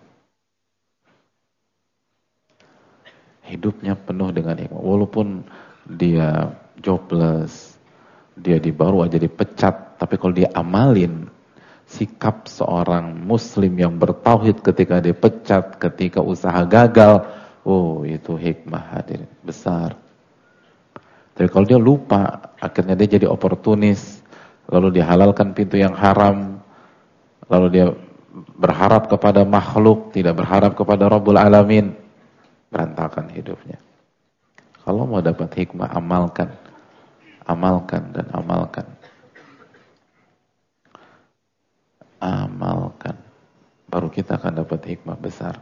Hidupnya penuh dengan hikmah. Walaupun dia jobless, dia baru aja dipecat, tapi kalau dia amalin sikap seorang muslim yang bertauhid ketika dipecat, ketika usaha gagal, oh itu hikmah, hadirin, besar. Tapi kalau dia lupa, akhirnya dia jadi oportunis, lalu dia halalkan pintu yang haram, lalu dia berharap kepada makhluk, tidak berharap kepada Rabbul Alamin, berantakan hidupnya. Kalau mau dapat hikmah, amalkan, amalkan dan amalkan. Amalkan, baru kita akan dapat hikmah besar.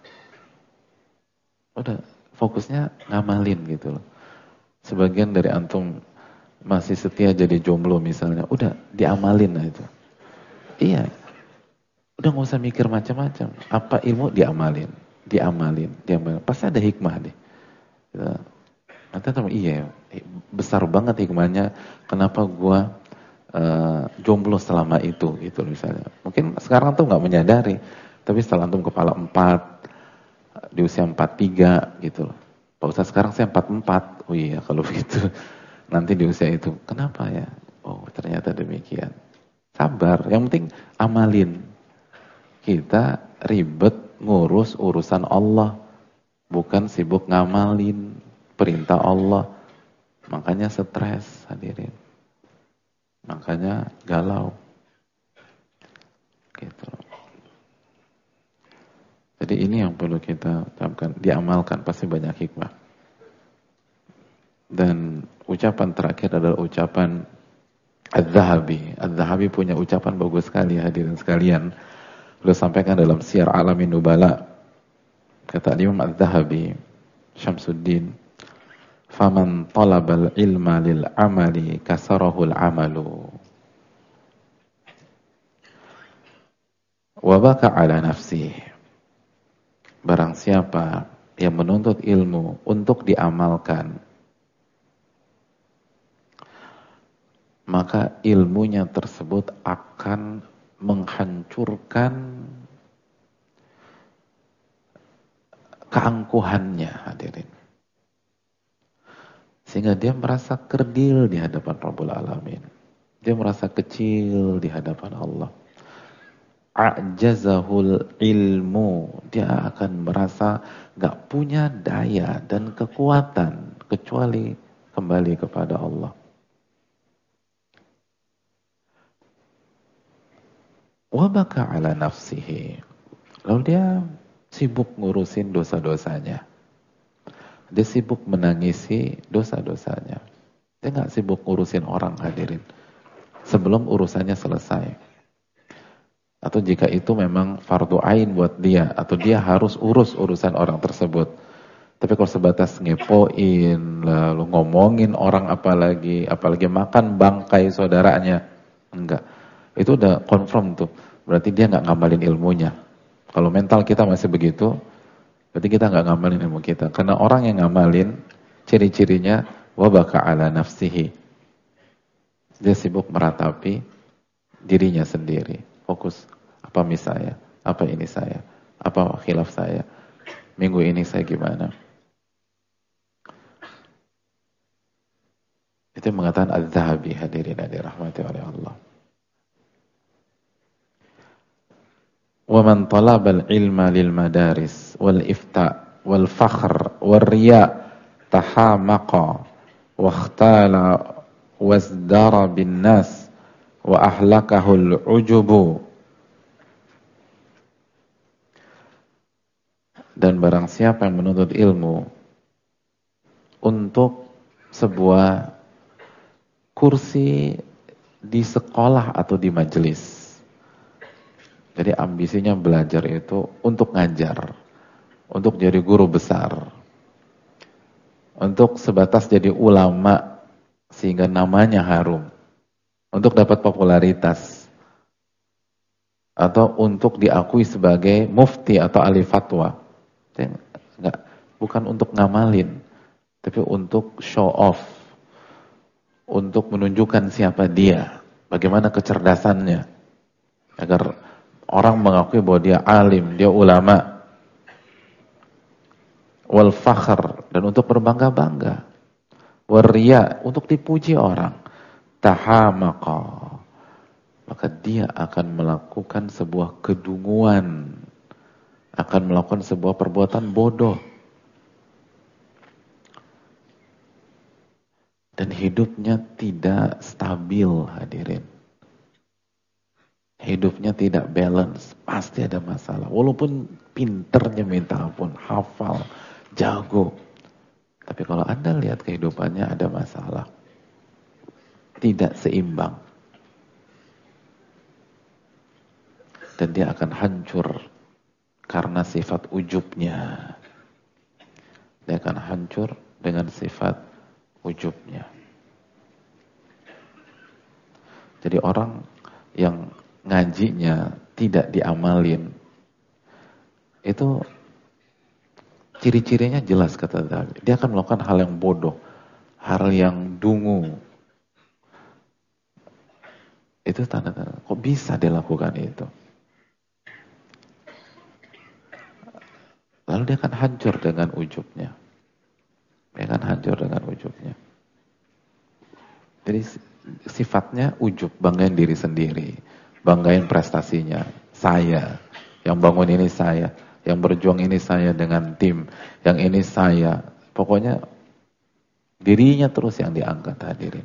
Udah, fokusnya ngamalin gitu loh. Sebagian dari antum masih setia jadi jomblo misalnya, udah diamalin lah itu. Iya, udah nggak usah mikir macam-macam. Apa ilmu diamalin, diamalin. Pasti ada hikmah deh. Nanti teman, iya, besar banget hikmahnya. Kenapa gua jomblo selama itu, gitu misalnya. Mungkin sekarang tuh nggak menyadari, tapi setelah antum kepala 4, di usia 43 gitu loh. Pak Ustaz, sekarang saya 44. Oh iya, kalau begitu nanti di usia itu, kenapa ya? Oh ternyata demikian. Sabar, yang penting amalin. Kita ribet ngurus urusan Allah, bukan sibuk ngamalin perintah Allah. Makanya stres, hadirin. Makanya galau. Gitu. Jadi ini yang perlu kita camkan, diamalkan, pasti banyak hikmah. Dan ucapan terakhir adalah ucapan Az-Zahabi. Az-Zahabi punya ucapan bagus sekali, hadirin sekalian. Beliau sampaikan dalam Syiar Alamin Nubala. Kata Imam Az-Zahabi, Syamsuddin, "Faman talabal ilma lil amali kasarahul amalu. Wa baka ala nafsih. Barang siapa yang menuntut ilmu untuk diamalkan, maka ilmunya tersebut akan menghancurkan keangkuhannya, hadirin. Sehingga dia merasa kerdil di hadapan Rabbul Alamin. Dia merasa kecil di hadapan Allah. A'jazahul ilmu. Dia akan merasa gak punya daya dan kekuatan kecuali kembali kepada Allah. Wa baka ala nafsihi. Lalu dia sibuk ngurusin dosa-dosanya. Dia sibuk menangisi dosa-dosanya. Dia gak sibuk ngurusin orang, hadirin, sebelum urusannya selesai. Atau jika itu memang fardu ain buat dia, atau dia harus urus urusan orang tersebut. Tapi kalau sebatas ngepoin, lalu ngomongin orang apalagi makan bangkai saudaranya, enggak. Itu udah confirm tuh. Berarti dia nggak ngamalin ilmunya. Kalau mental kita masih begitu, berarti kita nggak ngamalin ilmu kita. Karena orang yang ngamalin, ciri-cirinya wa baka ala nafsihi. Dia sibuk meratapi dirinya sendiri. Fokus, apa mis saya, apa ini saya, apa khilaf saya, minggu ini saya gimana. Itu yang mengatakan Az-Zahabi, hadirin yang dirahmati oleh Allah. وَمَنْ طَلَبَ الْعِلْمَ لِلْمَدَارِسِ وَالْإِفْتَاءِ وَالْفَخْرِ وَالرِّيَاءِ تَحَامَقَ وَاخْتَالَ وَازْدَرَ بِالنَّاسِ وَأَحْلَكَهُ الْعُجُبُ. Dan barang siapa yang menuntut ilmu untuk sebuah kursi di sekolah atau di majelis. Jadi ambisinya belajar itu untuk ngajar, untuk jadi guru besar, untuk sebatas jadi ulama sehingga namanya harum, untuk dapat popularitas, atau untuk diakui sebagai mufti atau ahli fatwa. Enggak, bukan untuk ngamalin, tapi untuk show off, untuk menunjukkan siapa dia, bagaimana kecerdasannya, agar orang mengakui bahwa dia alim, dia ulama. Wal fakhr, dan untuk berbangga-bangga. Wariya, untuk dipuji orang. Tahamaqa, maka dia akan melakukan sebuah kedunguan, akan melakukan sebuah perbuatan bodoh. Dan hidupnya tidak stabil, hadirin. Hidupnya tidak balance, pasti ada masalah. Walaupun pinternya minta ampun, hafal, jago. Tapi kalau Anda lihat kehidupannya ada masalah. Tidak seimbang. Dan dia akan hancur karena sifat ujubnya. Dia akan hancur dengan sifat ujubnya. Jadi orang yang ngajinya tidak diamalin, itu ciri-cirinya jelas, kata Zahabi. Dia akan melakukan hal yang bodoh, hal yang dungu. Itu tanda-tanda, kok bisa dia lakukan itu? Lalu dia akan hancur dengan ujubnya. Dia akan hancur dengan ujubnya. Jadi sifatnya ujub, banggain diri sendiri. Banggain prestasinya, saya, yang bangun ini saya, yang berjuang ini saya dengan tim, yang ini saya. Pokoknya dirinya terus yang diangkat, hadirin.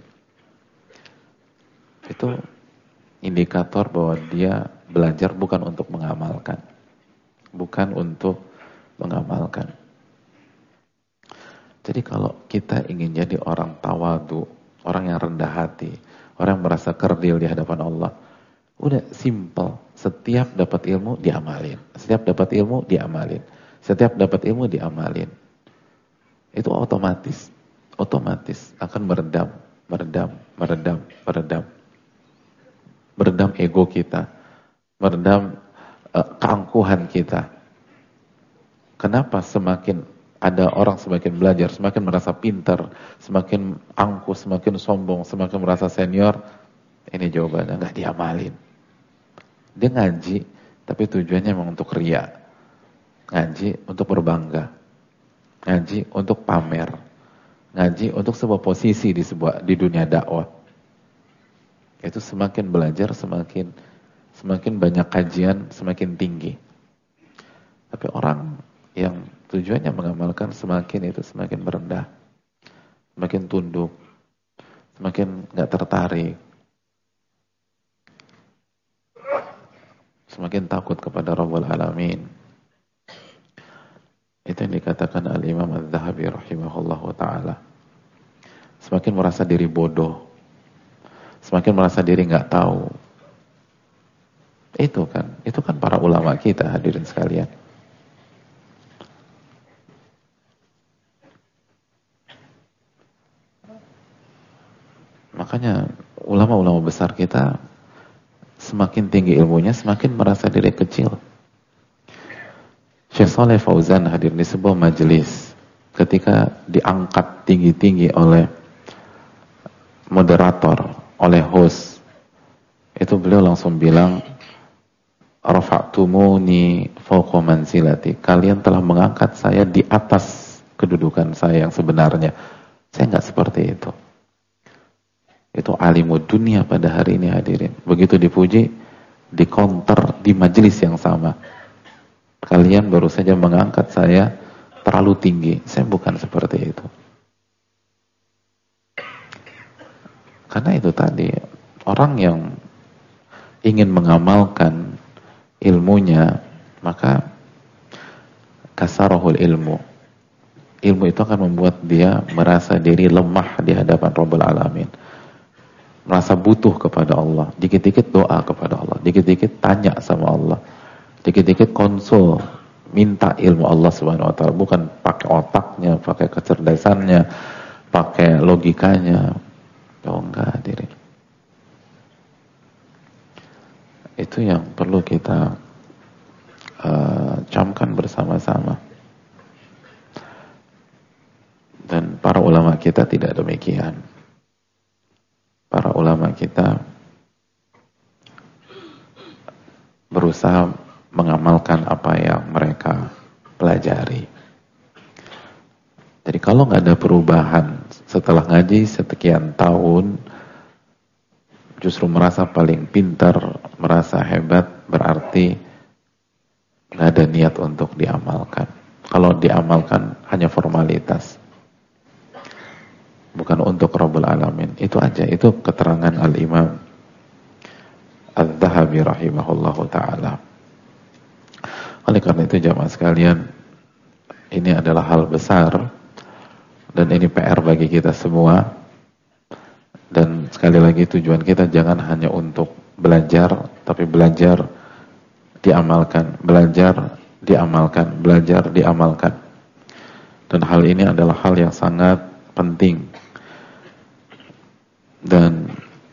Itu indikator bahwa dia belajar bukan untuk mengamalkan. Bukan untuk mengamalkan. Jadi kalau kita ingin jadi orang tawadu, orang yang rendah hati, orang yang merasa kerdil di hadapan Allah, udah simple, setiap dapat ilmu diamalin, setiap dapat ilmu diamalin, setiap dapat ilmu diamalin. Itu otomatis akan meredam ego kita, meredam keangkuhan kita. Kenapa semakin ada orang semakin belajar, semakin merasa pintar, semakin angkuh, semakin sombong, semakin merasa senior? Ini jawabannya, nggak diamalin. Dia ngaji, tapi tujuannya memang untuk riya. Ngaji untuk berbangga. Ngaji untuk pamer. Ngaji untuk sebuah posisi di dunia dakwah. Itu semakin belajar, semakin banyak kajian, semakin tinggi. Tapi orang yang tujuannya mengamalkan semakin merendah, semakin tunduk, semakin nggak tertarik, semakin takut kepada Rabbul Alamin. Itu yang dikatakan Al-Imam Adz-Dzahabi rahimahullahu ta'ala. Semakin merasa diri bodoh, semakin merasa diri nggak tahu. Itu kan para ulama kita, hadirin sekalian. Makanya ulama-ulama besar kita semakin tinggi ilmunya, semakin merasa diri kecil. Syekh Shalih Fauzan hadir di sebuah majelis ketika diangkat tinggi-tinggi oleh moderator, oleh host. Itu beliau langsung bilang, rafa'tumuni fawqa manzilati. Kalian telah mengangkat saya di atas kedudukan saya yang sebenarnya. Saya enggak seperti itu. Itu alimud dunia pada hari ini, hadirin. Begitu dipuji, di counter di majelis yang sama. Kalian baru saja mengangkat saya terlalu tinggi. Saya bukan seperti itu. Karena itu tadi, orang yang ingin mengamalkan ilmunya, maka kasarahul ilmu. Ilmu itu akan membuat dia merasa diri lemah di hadapan Rabbul Alamin. Merasa butuh kepada Allah. Dikit-dikit doa kepada Allah. Dikit-dikit tanya sama Allah. Dikit-dikit konsul, minta ilmu Allah Subhanahu wa ta'ala. Bukan pakai otaknya, pakai kecerdasannya, pakai logikanya. Oh enggak, hadirin. Itu yang perlu kita camkan bersama-sama. Dan para ulama kita tidak demikian. Para ulama kita berusaha mengamalkan apa yang mereka pelajari. Jadi kalau nggak ada perubahan setelah ngaji sekian tahun, justru merasa paling pintar, merasa hebat, berarti nggak ada niat untuk diamalkan. Kalau diamalkan hanya formalitas, bukan untuk Rabbul Alamin. Itu aja, itu keterangan Al-Imam Adz-Dzahabi rahimahullahu ta'ala. Oleh karena itu jamaah sekalian, ini adalah hal besar dan ini PR bagi kita semua. Dan sekali lagi tujuan kita jangan hanya untuk belajar, tapi belajar diamalkan, belajar diamalkan, belajar diamalkan. Dan hal ini adalah hal yang sangat penting. Dan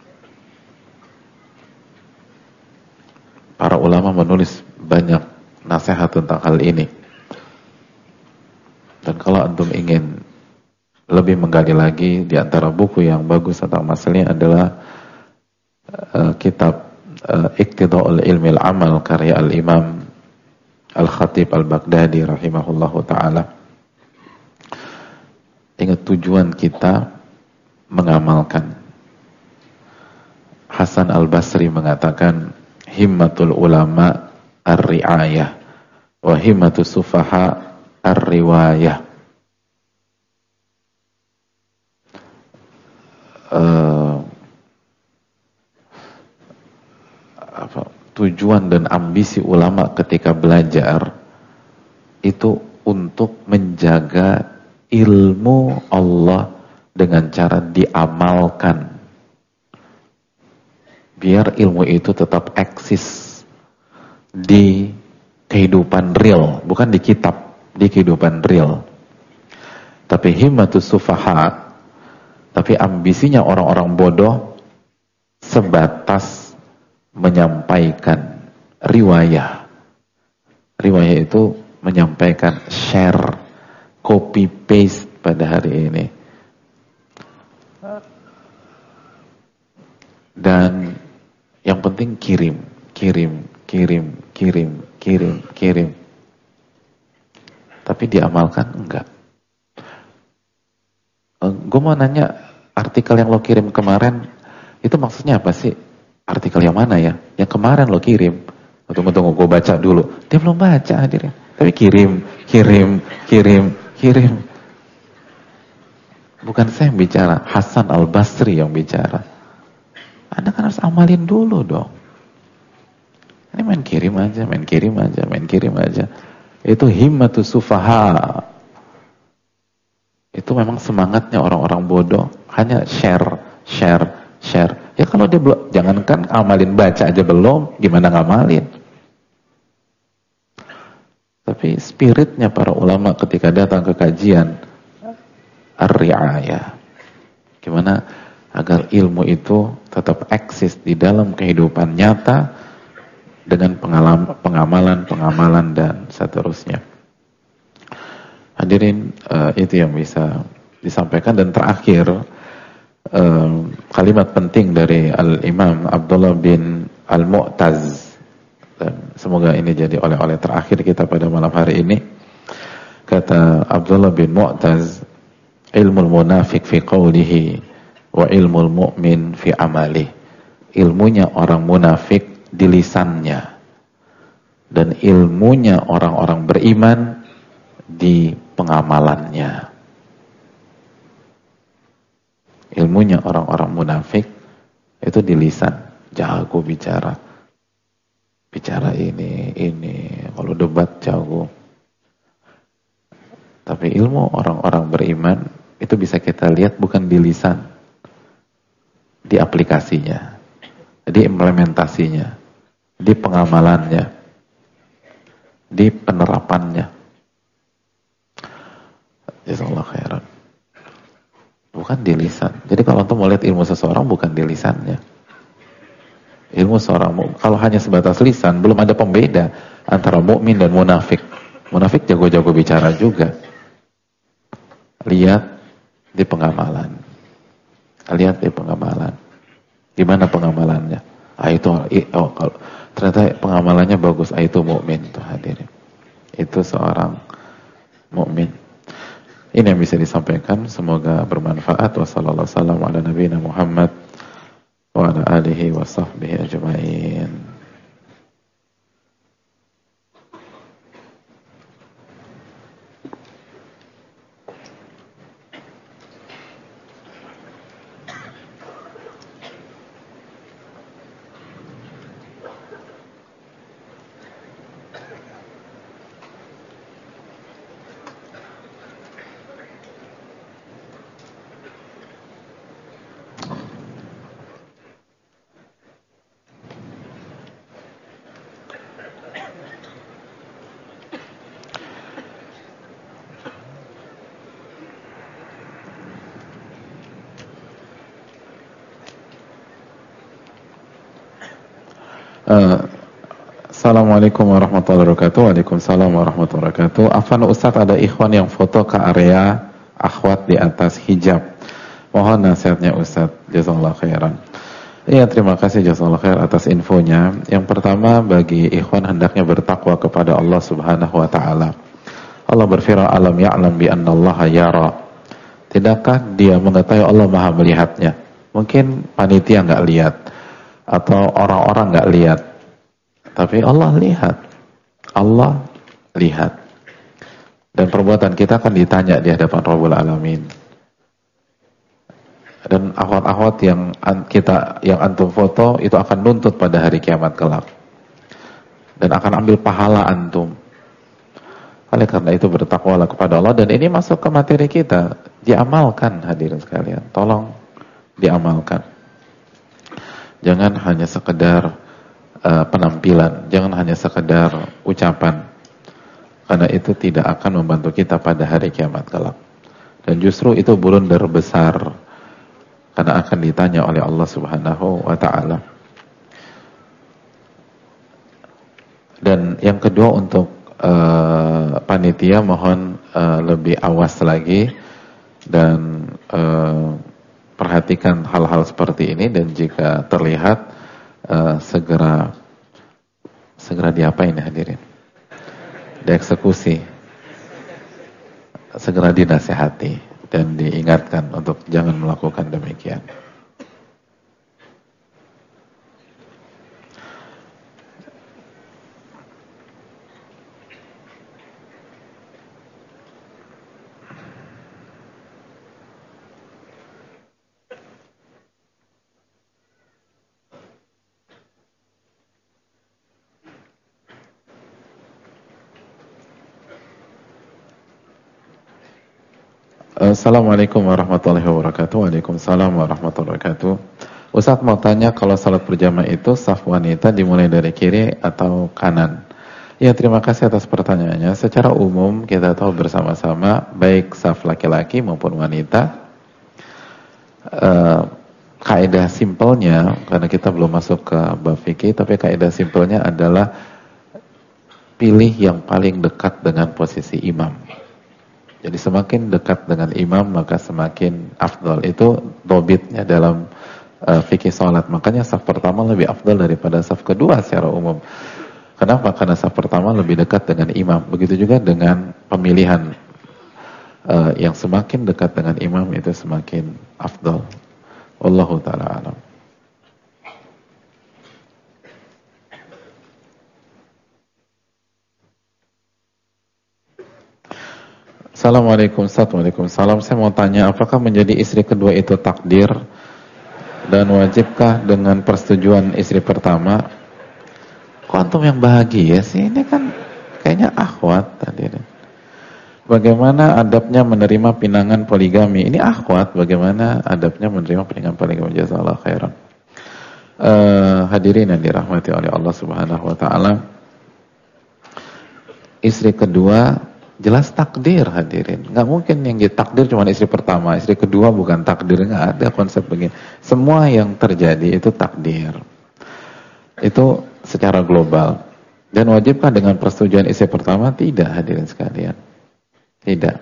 para ulama menulis banyak nasihat tentang hal ini. Dan kalau antum ingin lebih menggali lagi, di antara buku yang bagus tentang masalah ini adalah kitab Iqtida'ul Ilmil Amal karya Al-Imam Al-Khatib Al-Baghdadi rahimahullahu ta'ala. Ingat tujuan kita mengamalkan. Hasan Al-Basri mengatakan, himmatul ulama ar-ri'ayah wa himmatus sufaha ar-riwayah. Tujuan dan ambisi ulama ketika belajar itu untuk menjaga ilmu Allah dengan cara diamalkan, biar ilmu itu tetap eksis di kehidupan real, bukan di kitab, di kehidupan real. Tapi himmatus sufaha, tapi ambisinya orang-orang bodoh sebatas menyampaikan riwayah, riwayat itu menyampaikan share, copy paste pada hari ini. Dan yang penting kirim. Tapi diamalkan enggak. Gue mau nanya, artikel yang lo kirim kemarin itu maksudnya apa sih? Artikel yang mana ya? Yang kemarin lo kirim. Tunggu, gue baca dulu. Dia belum baca hadirin. Tapi kirim. Bukan saya yang bicara, Hasan Al-Basri yang bicara. Anda kan harus amalin dulu dong. Ini main kirim aja. Itu himmatus sufaha. Itu memang semangatnya orang-orang bodoh. Hanya share. Ya kalau dia belum, jangankan amalin, baca aja belum, gimana ngamalin? Tapi spiritnya para ulama ketika datang ke kajian ar-ri'ayah. Gimana agar ilmu itu tetap eksis di dalam kehidupan nyata dengan pengamalan dan seterusnya. Hadirin, itu yang bisa disampaikan. Dan terakhir, kalimat penting dari Al-Imam Abdullah bin Al-Mu'taz, dan semoga ini jadi oleh-oleh terakhir kita pada malam hari ini. Kata Abdullah bin Mu'taz, ilmul munafiq fi qawlihi wa ilmul mu'min fi amalih. Ilmunya orang munafik di lisannya, dan ilmunya orang-orang beriman di pengamalannya. Ilmunya orang-orang munafik itu di lisan, jago bicara ini, kalau debat jago. Tapi ilmu orang-orang beriman itu bisa kita lihat bukan di lisan, di aplikasinya, di implementasinya, di pengamalannya, di penerapannya. Jazakallahu khairan. Bukan di lisan. Jadi kalau antum mau lihat ilmu seseorang bukan di lisannya. Ilmu seorang, kalau hanya sebatas lisan, belum ada pembeda antara mukmin dan munafik. Munafik jago-jago bicara juga. Lihat di pengamalan. Di mana pengamalannya? Kalau ternyata pengamalannya bagus, itu mukmin tuh hadirin. Itu seorang mukmin. Ini yang bisa disampaikan, semoga bermanfaat. Wassallallahu wasallam ala nabiyina Muhammad wa ala alihi wa sahbihi ajma'in. Assalamualaikum warahmatullahi wabarakatuh. Waalaikumsalam warahmatullahi wabarakatuh. Afan Ustadz, ada ikhwan yang foto ke area akhwat di atas hijab. Mohon nasihatnya Ustadz. Jazakallahu khairan. Iya, terima kasih jazakallahu khair atas infonya. Yang pertama, bagi ikhwan hendaknya bertakwa kepada Allah Subhanahu wa taala. Allah berfirman, alam ya'lam bi annallaha yara. Tidakkah dia mengetahui Allah Maha melihatnya? Mungkin panitia enggak lihat atau orang-orang enggak lihat. Tapi Allah lihat. Dan perbuatan kita akan ditanya di hadapan Rabbul Alamin. Dan akhwat-akhwat yang antum foto itu akan nuntut pada hari kiamat kelak. Dan akan ambil pahala antum. Oleh karena itu bertakwalah kepada Allah, dan ini masuk ke materi kita. Diamalkan hadirin sekalian. Tolong diamalkan. Jangan hanya sekedar penampilan, jangan hanya sekedar ucapan, karena itu tidak akan membantu kita pada hari kiamat kelak. Dan justru itu blunder besar, karena akan ditanya oleh Allah Subhanahu wa taala. Dan yang kedua, untuk panitia mohon lebih awas lagi dan perhatikan hal-hal seperti ini, dan jika terlihat segera diapain ya hadirin? Dieksekusi, segera dinasihati dan diingatkan untuk jangan melakukan demikian. Assalamualaikum warahmatullahi wabarakatuh. Waalaikumsalam warahmatullahi wabarakatuh. Ustaz mau tanya, kalau salat berjamaah itu saf wanita dimulai dari kiri atau kanan? Ya, terima kasih atas pertanyaannya. Secara umum kita tahu bersama-sama, baik saf laki-laki maupun wanita, kaidah simpelnya, karena kita belum masuk ke bab fikih, tapi kaidah simpelnya adalah pilih yang paling dekat dengan posisi imam. Jadi semakin dekat dengan imam maka semakin afdal. Itu dobitnya dalam fikih salat. Makanya saf pertama lebih afdal daripada saf kedua secara umum. Kenapa? Karena saf pertama lebih dekat dengan imam. Begitu juga dengan pemilihan, yang semakin dekat dengan imam itu semakin afdal. Wallahu ta'ala alam. Assalamualaikum warahmatullahi wabarakatuh. Saya mau tanya, apakah menjadi istri kedua itu takdir dan wajibkah dengan persetujuan istri pertama? Kok antum yang bahagia sih? Ini kan kayaknya akhwat tadi. Bagaimana adabnya menerima pinangan poligami? Ini akhwat, bagaimana adabnya menerima pinangan poligami? Jazakallahu khairan. Hadirin yang dirahmati oleh Allah Subhanahu wa taala. Istri kedua jelas takdir, hadirin. Nggak mungkin yang jadi takdir cuma istri pertama, istri kedua bukan takdir. Nggak ada konsep begini. Semua yang terjadi itu takdir. Itu secara global. Dan wajibkah dengan persetujuan istri pertama? Tidak, hadirin sekalian. Tidak.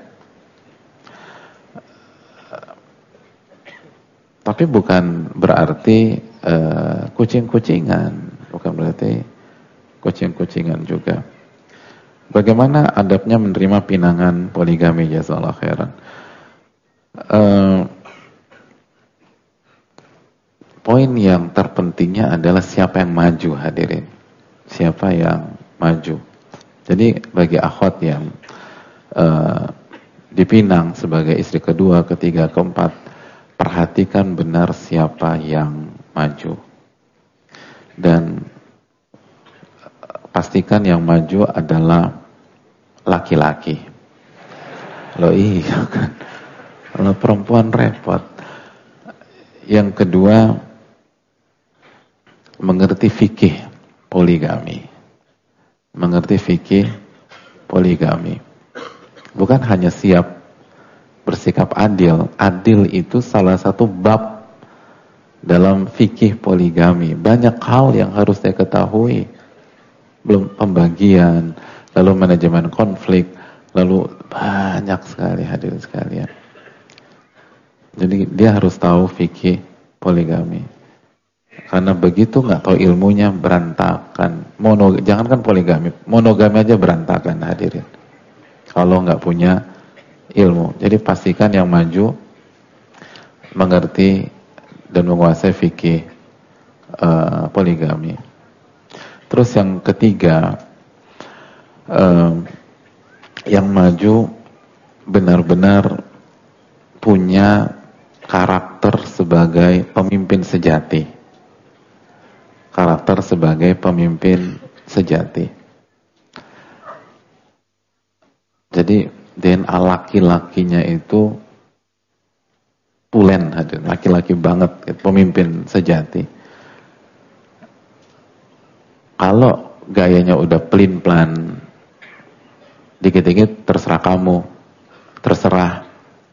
Tapi bukan berarti kucing-kucingan. Bukan berarti kucing-kucingan juga. Bagaimana adabnya menerima pinangan poligami? Jazakallahu khairan. Poin yang terpentingnya adalah siapa yang maju, hadirin. Siapa yang maju. Jadi bagi akhwat yang dipinang sebagai istri kedua, ketiga, keempat, perhatikan benar siapa yang maju. Dan pastikan yang maju adalah laki-laki. Loh iya kan. Kalau perempuan repot. Yang kedua, mengerti fikih poligami. Mengerti fikih poligami. Bukan hanya siap bersikap adil. Adil itu salah satu bab dalam fikih poligami. Banyak hal yang harus saya ketahui. Belum pembagian, lalu manajemen konflik, lalu banyak sekali hadirin sekalian. Jadi dia harus tahu fikih poligami. Karena begitu nggak tahu ilmunya berantakan. Jangankan poligami, monogami aja berantakan hadirin. Kalau nggak punya ilmu. Jadi pastikan yang maju mengerti dan menguasai fikih poligami. Terus yang ketiga, yang maju benar-benar punya karakter sebagai pemimpin sejati. Karakter sebagai pemimpin sejati. Jadi DNA laki-lakinya itu tulen, laki-laki banget, pemimpin sejati. Kalau gayanya udah pelin-pelan, dikit-dikit terserah kamu, terserah.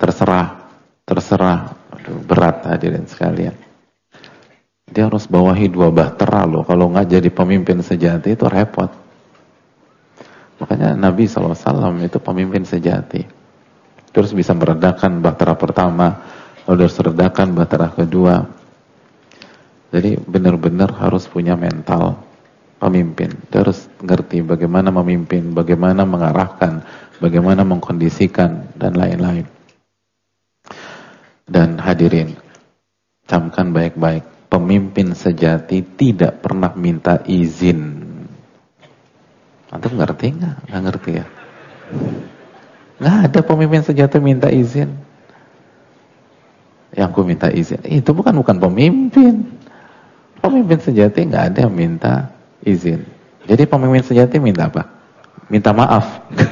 Aduh, berat hadirin sekalian. Dia harus bawahi 2 bahtera loh. Kalau nggak jadi pemimpin sejati itu repot. Makanya Nabi SAW itu pemimpin sejati. Terus bisa meredakan bahtera pertama, lalu terus meredakan bahtera kedua. Jadi benar-benar harus punya mental pemimpin. Dia harus ngerti bagaimana memimpin, bagaimana mengarahkan, bagaimana mengkondisikan, dan lain-lain. Dan hadirin, camkan baik-baik, pemimpin sejati tidak pernah minta izin. Antum ngerti nggak? Nggak ngerti ya? Nggak ada pemimpin sejati minta izin. Yang ku minta izin, itu bukan pemimpin. Pemimpin sejati nggak ada yang minta izin. Jadi pemimpin sejati minta apa? Minta maaf.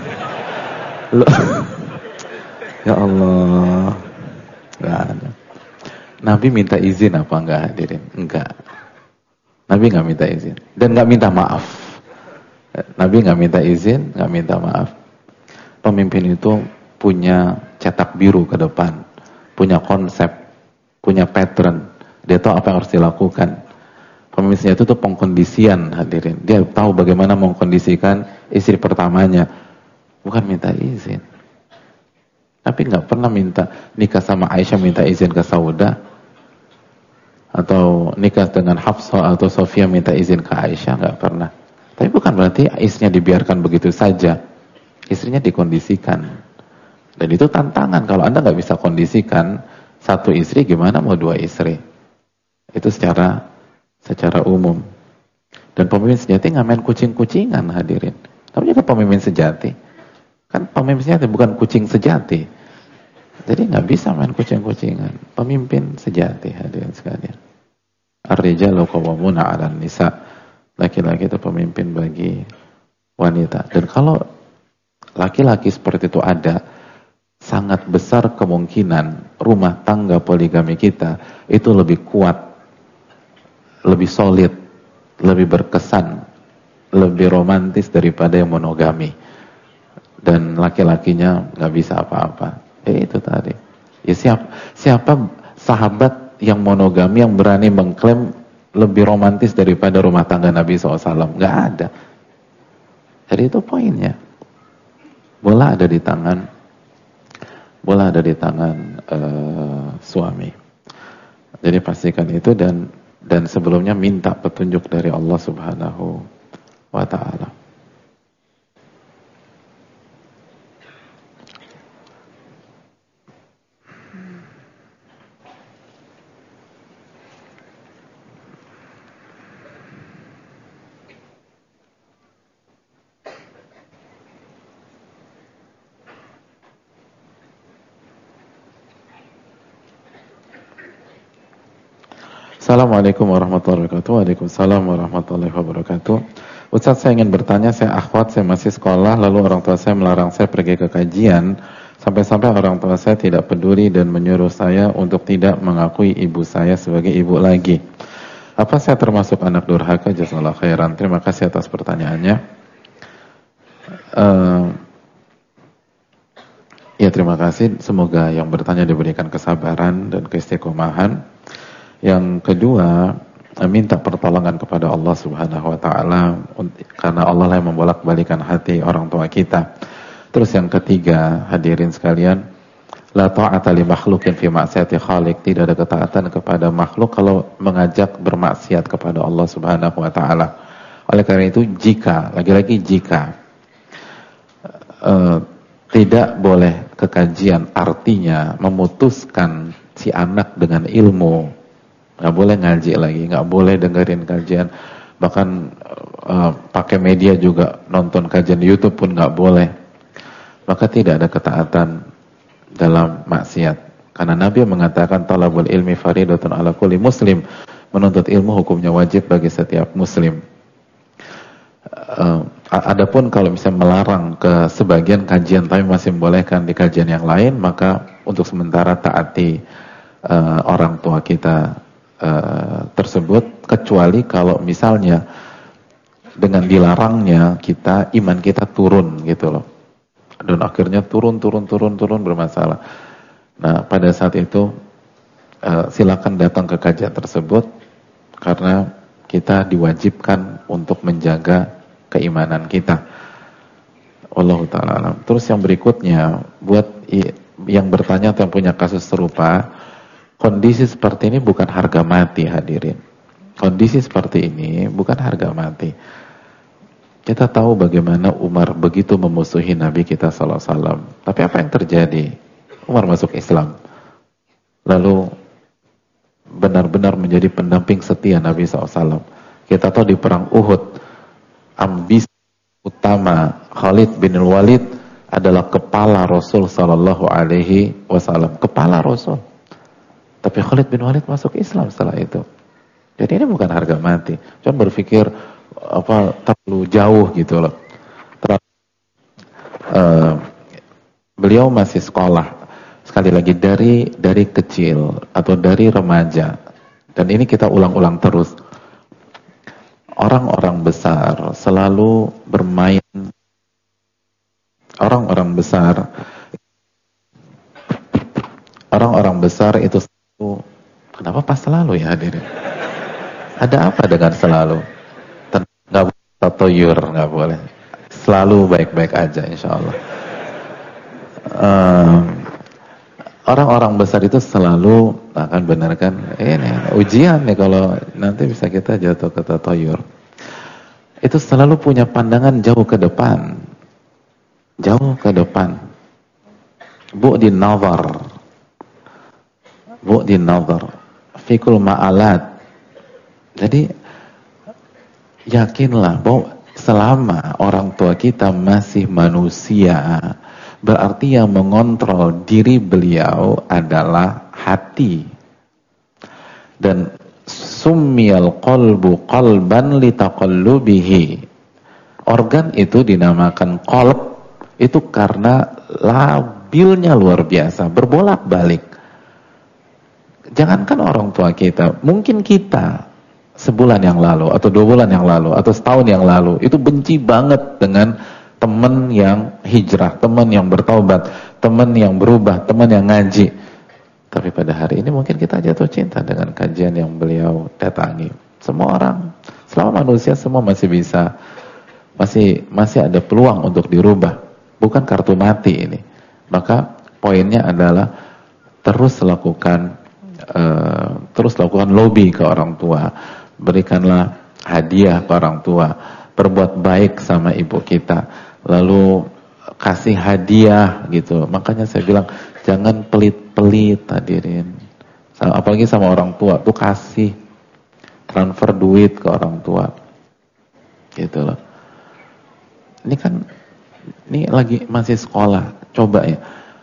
Ya Allah, nggak ada. Nabi minta izin apa enggak hadirin? Enggak. Nabi nggak minta izin dan nggak minta maaf. Nabi nggak minta izin, nggak minta maaf. Pemimpin itu punya cetak biru ke depan, punya konsep, punya pattern. Dia tahu apa yang harus dilakukan. Pemimpinnya itu tuh pengkondisian hadirin. Dia tahu bagaimana mengkondisikan istri pertamanya. Bukan minta izin. Tapi nggak pernah minta nikah sama Aisyah minta izin ke Saudah, atau nikah dengan Hafsah atau Sofia minta izin ke Aisyah, nggak pernah. Tapi bukan berarti istrinya dibiarkan begitu saja. Istrinya dikondisikan. Dan itu tantangan. Kalau Anda nggak bisa kondisikan satu istri, gimana mau dua istri? Itu secara umum. Dan pemimpin sejati nggak main kucing-kucingan hadirin. Tapi juga pemimpin sejati. Kan pemimpin sejati bukan kucing sejati. Jadi nggak bisa main kucing-kucingan. Pemimpin sejati hadirin sekalian. Ar-rijalu qawwamuna 'alan nisa. Laki-laki itu pemimpin bagi wanita. Dan kalau laki-laki seperti itu ada, sangat besar kemungkinan rumah tangga poligami kita itu lebih kuat, lebih solid, lebih berkesan, lebih romantis daripada yang monogami. Dan laki-lakinya nggak bisa apa-apa. Itu tadi. Ya siapa sahabat yang monogami yang berani mengklaim lebih romantis daripada rumah tangga Nabi SAW? Nggak ada. Jadi itu poinnya. Bola ada di tangan suami. Jadi pastikan itu dan sebelumnya minta petunjuk dari Allah Subhanahu wa ta'ala. Assalamualaikum warahmatullahi wabarakatuh. Waalaikumsalam warahmatullahi wabarakatuh. Ustaz, saya ingin bertanya, saya akhwat, saya masih sekolah, lalu orang tua saya melarang saya pergi ke kajian, sampai-sampai orang tua saya tidak peduli dan menyuruh saya untuk tidak mengakui ibu saya sebagai ibu lagi. Apa saya termasuk anak durhaka? Jazakallahu khairan. Terima kasih atas pertanyaannya. Ya, terima kasih. Semoga yang bertanya diberikan kesabaran dan keistiqomahan. Yang kedua, minta pertolongan kepada Allah Subhanahu wa ta'ala, karena Allah yang membolak-balikan hati orang tua kita. Terus yang ketiga, hadirin sekalian, la ta'ata li makhluqin fi ma'siyati khaliq. Tidak ada ketaatan kepada makhluk kalau mengajak bermaksiat kepada Allah Subhanahu wa ta'ala. Oleh karena itu, jika tidak boleh kekajian, artinya memutuskan si anak dengan ilmu. Nggak boleh ngaji lagi, nggak boleh dengerin kajian, bahkan pakai media juga, nonton kajian YouTube pun nggak boleh. Maka tidak ada ketaatan dalam maksiat. Karena Nabi mengatakan talabul ilmi faridatun ala kulli muslim. Menuntut ilmu hukumnya wajib bagi setiap muslim. Adapun kalau misalnya melarang ke sebagian kajian tapi masih membolehkan di kajian yang lain, maka untuk sementara taati orang tua kita tersebut, kecuali kalau misalnya dengan dilarangnya iman kita turun gitu loh, dan akhirnya turun bermasalah. Nah, pada saat itu silakan datang ke kajian tersebut, karena kita diwajibkan untuk menjaga keimanan kita, Wallahu ta'ala alam. Terus yang berikutnya, buat yang bertanya atau yang punya kasus serupa, kondisi seperti ini bukan harga mati hadirin. Kondisi seperti ini bukan harga mati. Kita tahu bagaimana Umar begitu memusuhi Nabi kita SAW. Tapi apa yang terjadi? Umar masuk Islam. Lalu benar-benar menjadi pendamping setia Nabi SAW. Kita tahu di perang Uhud, ambisi utama Khalid bin Walid adalah kepala Rasul Sallallahu Alaihi Wasallam. Kepala Rasul. Tapi Khalid bin Walid masuk Islam setelah itu. Jadi ini bukan harga mati. Jangan berpikir terlalu jauh gitu loh. Beliau masih sekolah. Sekali lagi dari kecil atau dari remaja. Dan ini kita ulang-ulang terus. Orang-orang besar selalu bermain. Orang-orang besar itu selalu, kenapa pas selalu ya hadirin? Ada apa dengan selalu? Nggak boleh tatoyur, nggak boleh. Selalu baik-baik aja insya Allah. Orang-orang besar itu selalu akan benarkan ini ujian nih kalau nanti bisa kita jatuh ke tatoyur. Itu selalu punya pandangan jauh ke depan. Jauh ke depan. Bu'din nazar. Bu'din nazar. Fikul ma'alat. Jadi yakinlah bahwa selama orang tua kita masih manusia, berarti yang mengontrol diri beliau adalah hati. Dan summiyal qalbu qalban litaqallubihi. Organ itu dinamakan qalb itu karena labilnya luar biasa, berbolak-balik. Jangankan orang tua kita, mungkin kita sebulan yang lalu atau 2 bulan yang lalu atau setahun yang lalu itu benci banget dengan teman yang hijrah, teman yang bertaubat, teman yang berubah, teman yang ngaji. Tapi pada hari ini mungkin kita jatuh cinta dengan kajian yang beliau datangi. Semua orang, selama manusia semua masih bisa, masih ada peluang untuk dirubah. Bukan kartu mati ini. Maka poinnya adalah terus lakukan lobby ke orang tua. Berikanlah hadiah ke orang tua. Berbuat baik sama ibu kita. Lalu kasih hadiah gitu. Makanya saya bilang jangan pelit-pelit hadirin. Apalagi sama orang tua tuh kasih, transfer duit ke orang tua. Gitu loh. Ini lagi masih sekolah. Coba ya.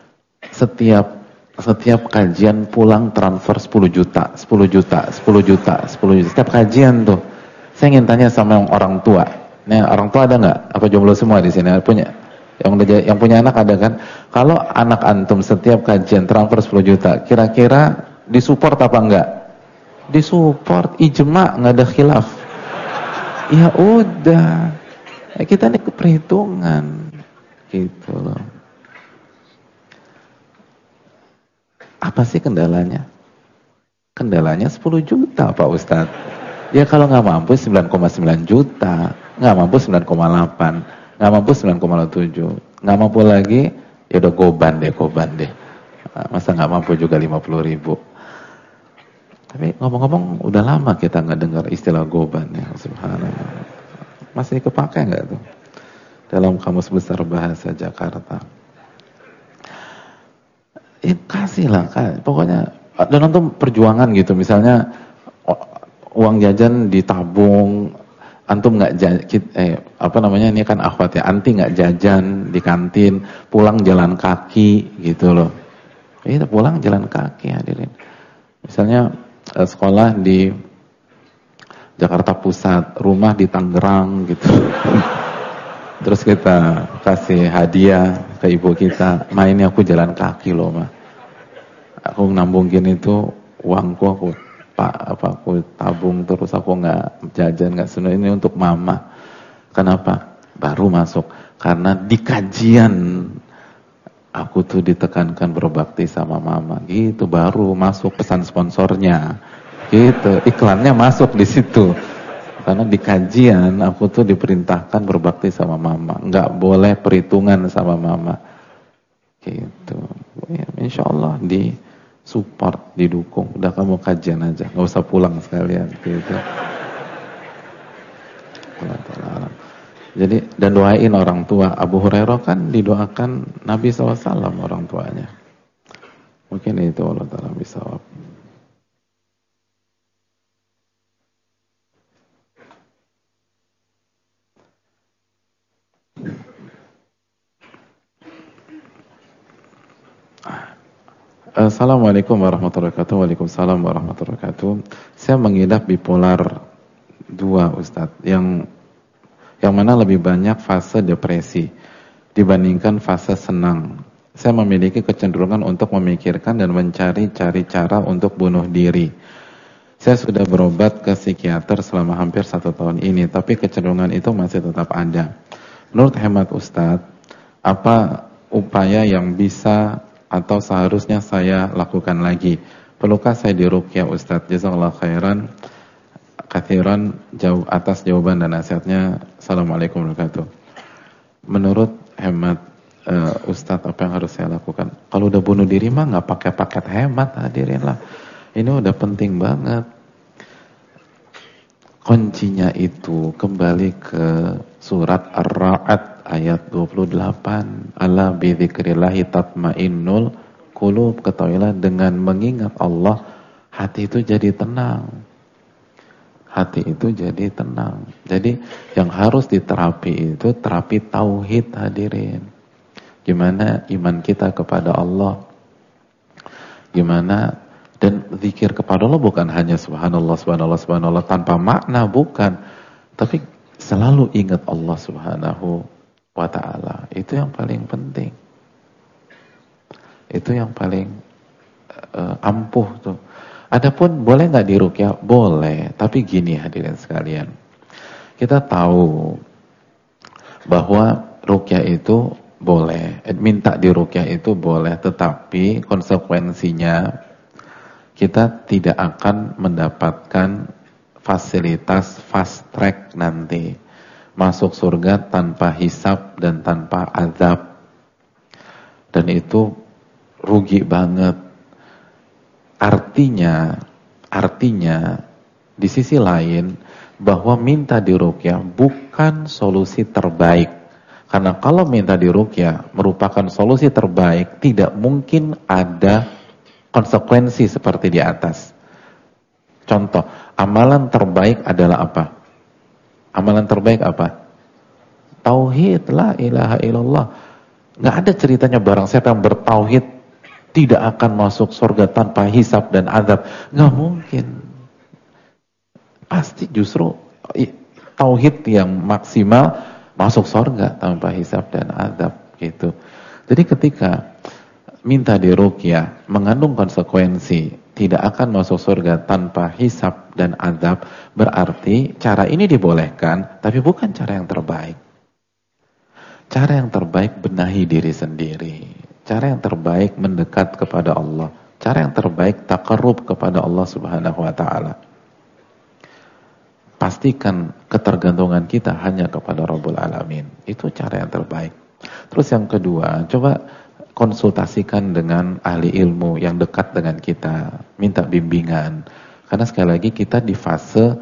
Setiap kajian pulang transfer 10 juta. Setiap kajian tuh. Saya ingin tanya sama orang tua. Nah, orang tua ada nggak? Apa jomblo semua di sini? Punya? Yang punya anak ada kan? Kalau anak antum setiap kajian transfer 10 juta, kira-kira disupport apa enggak? Disupport, ijma, nggak ada khilaf. Ya udah. Kita ini keperhitungan. Gitu loh. Apa sih kendalanya? Kendalanya 10 juta Pak Ustadz. Ya kalau nggak mampu 9,9 juta, nggak mampu 9,8, nggak mampu 9,7, nggak mampu lagi, ya udah goban deh. Masa nggak mampu juga 50.000. Tapi ngomong-ngomong, udah lama kita nggak dengar istilah goban ya, subhanallah. Masih kepakai nggak tuh dalam Kamus Besar Bahasa Jakarta? Kasihlah, pokoknya. Dan untuk perjuangan gitu, misalnya uang jajan ditabung, antum nggak ini kan akhwat ya, anti nggak jajan di kantin, pulang jalan kaki gitu loh. Itu pulang jalan kaki hadirin. Misalnya sekolah di Jakarta Pusat, rumah di Tangerang gitu. Terus kita kasih hadiah ke ibu kita, mainnya aku jalan kaki loh mah. Aku nambungin itu uangku aku tabung terus aku nggak jajan nggak seneng, ini untuk mama. Kenapa? Baru masuk karena di kajian aku tuh ditekankan berbakti sama mama gitu, baru masuk pesan sponsornya gitu, iklannya masuk di situ. Karena di kajian aku tuh diperintahkan berbakti sama mama, nggak boleh perhitungan sama mama. Gitu. Ya, insya Allah di support, didukung. Udah kamu kajian aja, nggak usah pulang sekalian. Gitu. Jadi dan doain orang tua. Abu Hurairah kan didoakan Nabi SAW orang tuanya. Mungkin itu Allah Ta'ala bisawab. Assalamualaikum warahmatullahi wabarakatuh. Waalaikumsalam warahmatullahi wabarakatuh. Saya mengidap bipolar 2 Ustadz, yang mana lebih banyak fase depresi dibandingkan fase senang. Saya memiliki kecenderungan untuk memikirkan dan mencari-cari cara untuk bunuh diri. Saya sudah berobat ke psikiater selama hampir 1 tahun ini, tapi kecenderungan itu masih tetap ada. Menurut hemat Ustadz, apa upaya yang bisa atau seharusnya saya lakukan lagi? Perlukah saya diruqyah Ustadz? Jazakallahu khairan kathiran atas jawaban dan nasihatnya. Assalamualaikum warahmatullahi wabarakatuh. Menurut hemat Ustadz, apa yang harus saya lakukan? Kalau udah bunuh diri mah nggak pakai paket hemat, hadirin lah. Ini udah penting banget. Kuncinya itu kembali ke surat Ar-Ra'd ayat 28. Ala bidzikrillahi tatmainnul qulub. Ketahuilah dengan mengingat Allah hati itu jadi tenang. Hati itu jadi tenang. Jadi yang harus diterapi itu terapi tauhid, hadirin. Gimana iman kita kepada Allah? Gimana? Dan zikir kepada Allah bukan hanya subhanallah, subhanallah, subhanallah tanpa makna, bukan. Tapi selalu ingat Allah subhanahu wa ta'ala. Itu yang paling penting. Itu yang paling ampuh tuh. Adapun boleh nggak diruqyah? Boleh. Tapi gini hadirin sekalian. Kita tahu bahwa ruqyah itu boleh. Minta diruqyah itu boleh. Tetapi konsekuensinya kita tidak akan mendapatkan fasilitas fast track nanti. Masuk surga tanpa hisab dan tanpa azab. Dan itu rugi banget. Artinya di sisi lain bahwa minta diruqyah bukan solusi terbaik. Karena kalau minta diruqyah merupakan solusi terbaik, tidak mungkin ada konsekuensi seperti di atas. Contoh, amalan terbaik adalah apa? Amalan terbaik apa? Tauhid, la ilaha illallah. Nggak ada ceritanya barang siapa yang bertauhid tidak akan masuk surga tanpa hisab dan azab. Nggak mungkin. Pasti justru tauhid yang maksimal masuk surga tanpa hisab dan azab gitu. Jadi ketika minta diruqyah mengandung konsekuensi tidak akan masuk surga tanpa hisab dan azab, berarti cara ini dibolehkan, tapi bukan cara yang terbaik. Cara yang terbaik benahi diri sendiri. Cara yang terbaik mendekat kepada Allah. Cara yang terbaik taqarrub kepada Allah Subhanahu wa taala. Pastikan ketergantungan kita hanya kepada Rabbul Alamin. Itu cara yang terbaik. Terus yang kedua, coba konsultasikan dengan ahli ilmu yang dekat dengan kita, minta bimbingan. Karena sekali lagi kita di fase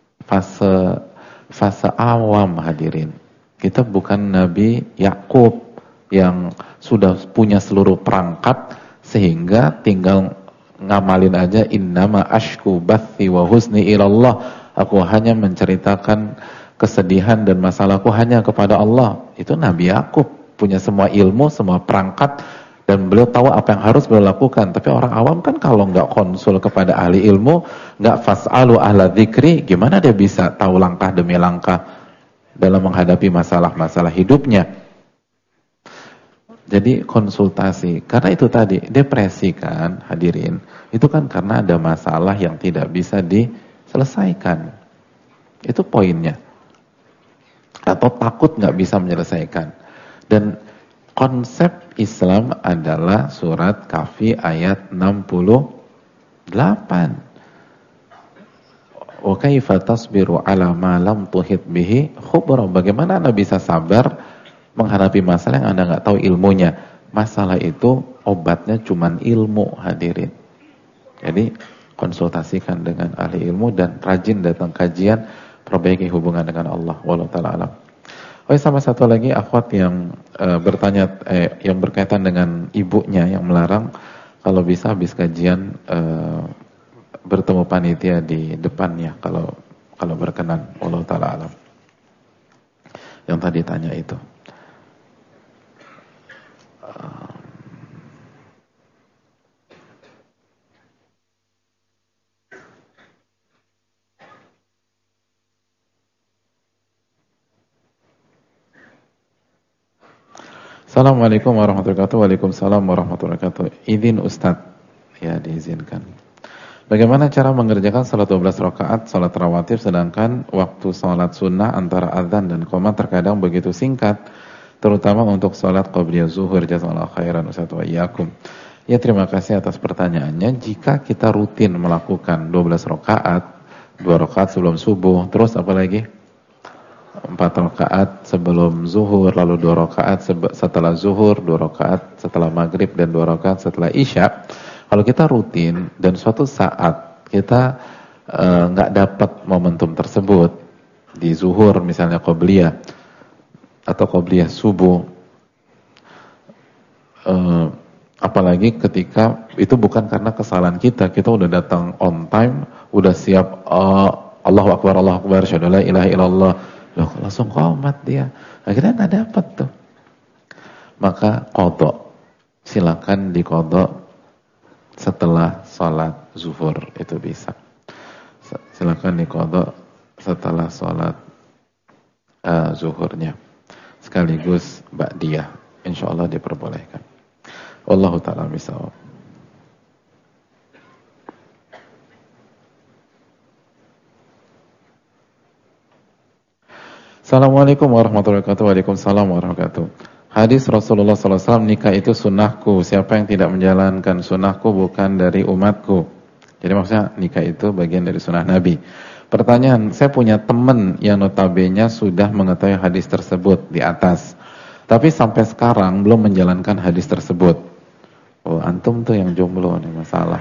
awam, hadirin. Kita bukan Nabi Yakub yang sudah punya seluruh perangkat sehingga tinggal ngamalin aja innama ashku bathi wa husni ilallah. Aku hanya menceritakan kesedihan dan masalahku hanya kepada Allah. Itu Nabi Yakub, punya semua ilmu, semua perangkat, dan beliau tahu apa yang harus beliau lakukan. Tapi orang awam kan kalau nggak konsul kepada ahli ilmu, nggak fas'alu ahla dzikri, gimana dia bisa tahu langkah demi langkah dalam menghadapi masalah-masalah hidupnya? Jadi konsultasi. Karena itu tadi, depresi kan, hadirin, itu kan karena ada masalah yang tidak bisa diselesaikan. Itu poinnya. Atau takut nggak bisa menyelesaikan. Dan konsep Islam adalah surat Kahfi ayat 68. Wa kaifa tasbiru ala ma lam tuhit bihi khubra? Bagaimana Anda bisa sabar menghadapi masalah yang Anda nggak tahu ilmunya? Masalah itu obatnya cuman ilmu, hadirin. Jadi konsultasikan dengan ahli ilmu dan rajin datang kajian, perbaiki hubungan dengan Allah. Wallahu taala alam. Oh, sama satu lagi akhwat yang bertanya yang berkaitan dengan ibunya yang melarang kalau bisa habis kajian bertemu panitia di depannya kalau berkenan. Wallahu taala alam. Yang tadi tanya itu. Assalamualaikum warahmatullahi wabarakatuh. Waalaikumsalam warahmatullahi wabarakatuh. Izin Ustadz. Ya, diizinkan. Bagaimana cara mengerjakan salat 12 rakaat salat rawatib sedangkan waktu salat sunnah antara azan dan qomat terkadang begitu singkat, terutama untuk salat qabliyah zuhur. Jazakallahu khairan Ustaz wa iyyakum. Ya, terima kasih atas pertanyaannya. Jika kita rutin melakukan 12 rakaat, 2 rakaat sebelum subuh, terus apa lagi? 4 rakaat sebelum zuhur, lalu 2 rakaat setelah zuhur, 2 rakaat setelah maghrib dan 2 rakaat setelah isya. Kalau kita rutin dan suatu saat kita nggak dapat momentum tersebut di zuhur misalnya qobliyah atau qobliyah subuh, apalagi ketika itu bukan karena kesalahan kita udah datang on time, udah siap, Allahu Akbar, syahadu la ilaha illallah, langsung qomat dia, akhirnya nggak dapat tuh. Maka qadha, silakan diqadha setelah sholat zuhur, itu bisa. Silakan diqadha setelah sholat zuhurnya, sekaligus ba'diyah, insyaallah diperbolehkan. Wallahu ta'ala bisawab. Assalamualaikum warahmatullahi wabarakatuh. Waalaikumsalam warahmatullahi wabarakatuh. Hadis Rasulullah SAW, nikah itu sunnahku. Siapa yang tidak menjalankan sunnahku bukan dari umatku. Jadi maksudnya nikah itu bagian dari sunnah Nabi. Pertanyaan, saya punya teman yang notabene sudah mengetahui hadis tersebut di atas, tapi sampai sekarang belum menjalankan hadis tersebut. Oh, antum tuh yang jomblo nih masalah.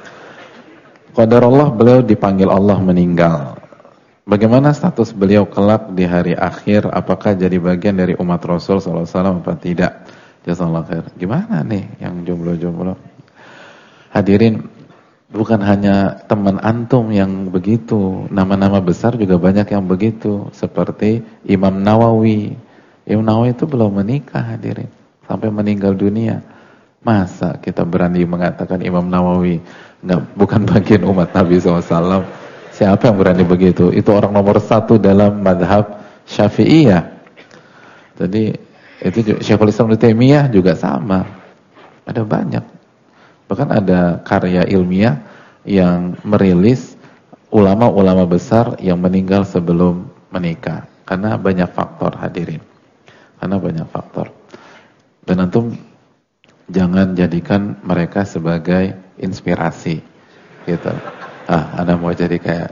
Qadarullah, beliau dipanggil Allah meninggal. Bagaimana status beliau kelak di hari akhir? Apakah jadi bagian dari umat Rasul SAW atau tidak? Jazakallahu khair. Gimana nih yang jomblo-jomblo? Hadirin, bukan hanya teman antum yang begitu, nama-nama besar juga banyak yang begitu. Seperti Imam Nawawi. Imam Nawawi itu belum menikah, hadirin, sampai meninggal dunia. Masa kita berani mengatakan Imam Nawawi bukan bagian umat Nabi SAW? Siapa yang berani begitu? Itu orang nomor 1 dalam madhab Syafi'iyah. Jadi itu Syekhul Islam Ibnu Taimiyah juga sama. Ada banyak. Bahkan ada karya ilmiah yang merilis ulama-ulama besar yang meninggal sebelum menikah. Karena banyak faktor, hadirin. Karena banyak faktor. Dan antum jangan jadikan mereka sebagai inspirasi, gitu. Anda mau jadi kayak,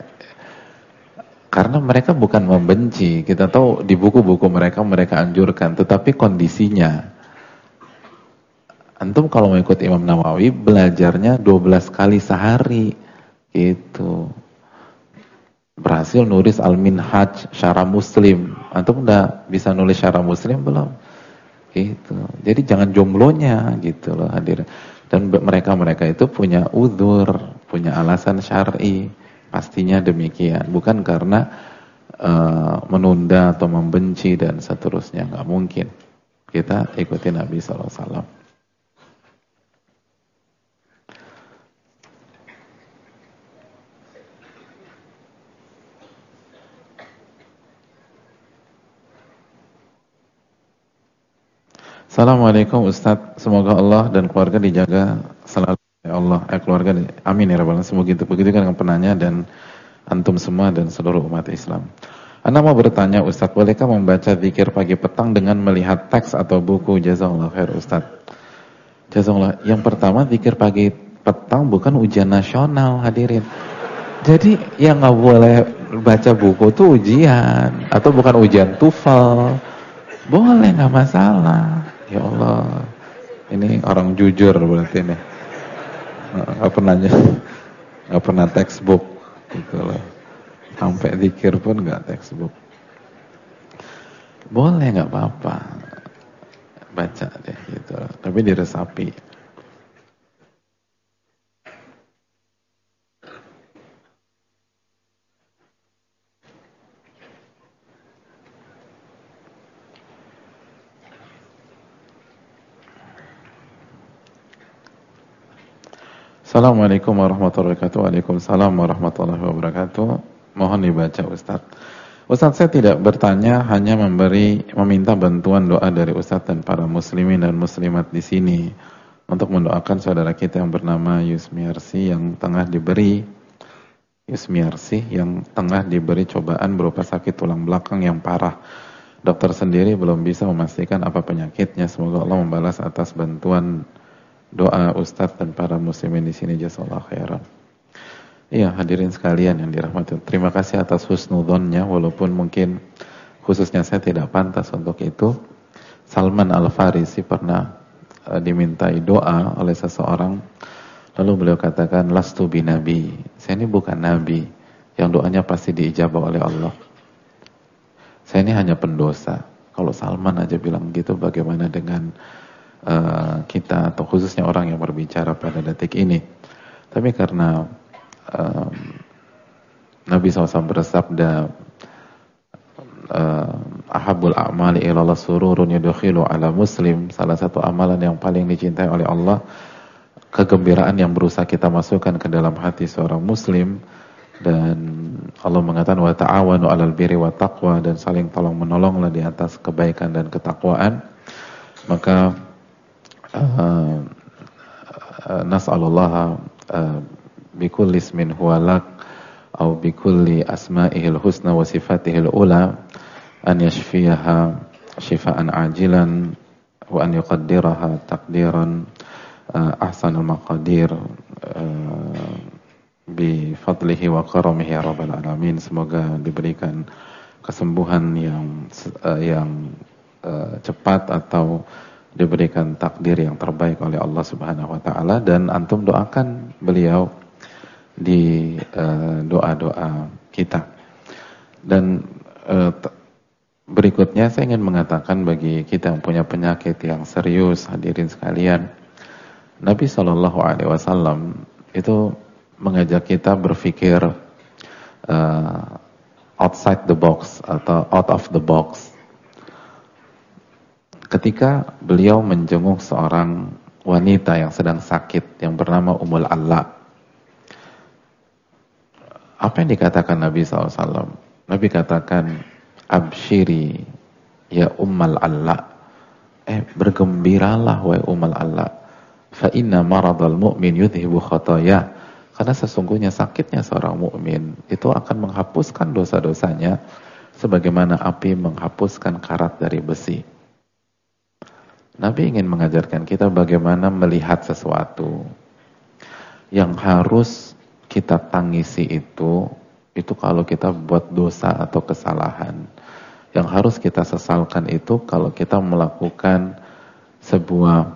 karena mereka bukan membenci, kita tahu di buku-buku mereka anjurkan, tetapi kondisinya, antum kalau mau ikut Imam Nawawi belajarnya 12 kali sehari, gitu. Berhasil nulis Al-Minhaj Syarah Muslim, antum udah bisa nulis Syarah Muslim belum? Gitu. Jadi jangan jomblonya, gitu loh, hadir. Dan mereka itu punya uzur, punya alasan syar'i, pastinya demikian. Bukan karena menunda atau membenci dan seterusnya, nggak mungkin. Kita ikuti Nabi SAW. Assalamualaikum Ustadz, semoga Allah dan keluarga dijaga selalu ya Allah, keluarga, amin ya rabbal alamin. Semoga begitu kan dengan penanya dan antum semua dan seluruh umat Islam. Anda mau bertanya, Ustadz, bolehkah membaca zikir pagi petang dengan melihat teks atau buku? Jazakallahu khair Ustadz. Jazakallahu. Yang pertama, zikir pagi petang bukan ujian nasional, hadirin. Jadi yang nggak boleh baca buku tuh ujian, atau bukan ujian TOEFL. Boleh, nggak masalah. Ya Allah, ini orang jujur berarti nih. Nggak pernah textbook gitu loh. Sampai zikir pun nggak textbook. Boleh, nggak apa-apa. Baca deh gitu. Tapi diresapi. Assalamualaikum warahmatullahi wabarakatuh. Waalaikumsalam warahmatullahi wabarakatuh. Mohon dibaca Ustaz. Ustaz, saya tidak bertanya, hanya meminta bantuan doa dari Ustaz dan para muslimin dan muslimat di sini untuk mendoakan saudara kita yang bernama Yusmiarsi yang tengah diberi cobaan berupa sakit tulang belakang yang parah. Dokter sendiri belum bisa memastikan apa penyakitnya. Semoga Allah membalas atas bantuan doa Ustadz dan para muslimin di sini, jazakallahu khairan. Iya, hadirin sekalian yang dirahmati. Terima kasih atas husnudzonnya, walaupun mungkin khususnya saya tidak pantas untuk itu. Salman Al-Farisi pernah dimintai doa oleh seseorang, lalu beliau katakan, lastu binabi, saya ini bukan nabi yang doanya pasti diijabah oleh Allah. Saya ini hanya pendosa. Kalau Salman aja bilang gitu, bagaimana dengan kita, atau khususnya orang yang berbicara pada detik ini. Tapi karena Nabi SAW bersabda, ahabul a'mali ilallah sururun yudkhilu ala muslim, salah satu amalan yang paling dicintai oleh Allah, kegembiraan yang berusaha kita masukkan ke dalam hati seorang muslim. Dan Allah mengatakan wa ta'awanu 'alal birri wat taqwa, dan saling tolong menolonglah di atas kebaikan dan ketakwaan. Maka nas'alullaha bikulli ismin huwa lak au bikulli asma'ihil husna wa sifatihil ula an yashfiyaha shifaan ajilan wa an yuqaddiraha taqdiran ahsanul maqadir bi fadlihi wa karamihi ya rabbal alamin. Semoga diberikan kesembuhan yang cepat atau diberikan takdir yang terbaik oleh Allah Subhanahu wa taala, dan antum doakan beliau di doa-doa kita. Dan berikutnya saya ingin mengatakan bagi kita yang punya penyakit yang serius, hadirin sekalian, Nabi SAW itu mengajak kita berpikir outside the box atau out of the box. Ketika beliau menjenguk seorang wanita yang sedang sakit yang bernama Ummul Alla, apa yang dikatakan Nabi SAW? Nabi katakan, abshiri ya Ummul Alla, bergembiralah wahai Ummul Alla, fa inna maradal mu'min yudhibu khataya, karena sesungguhnya sakitnya seorang mukmin itu akan menghapuskan dosa-dosanya sebagaimana api menghapuskan karat dari besi. Nabi ingin mengajarkan kita bagaimana melihat sesuatu yang harus kita tangisi itu kalau kita buat dosa atau kesalahan. Yang harus kita sesalkan itu kalau kita melakukan sebuah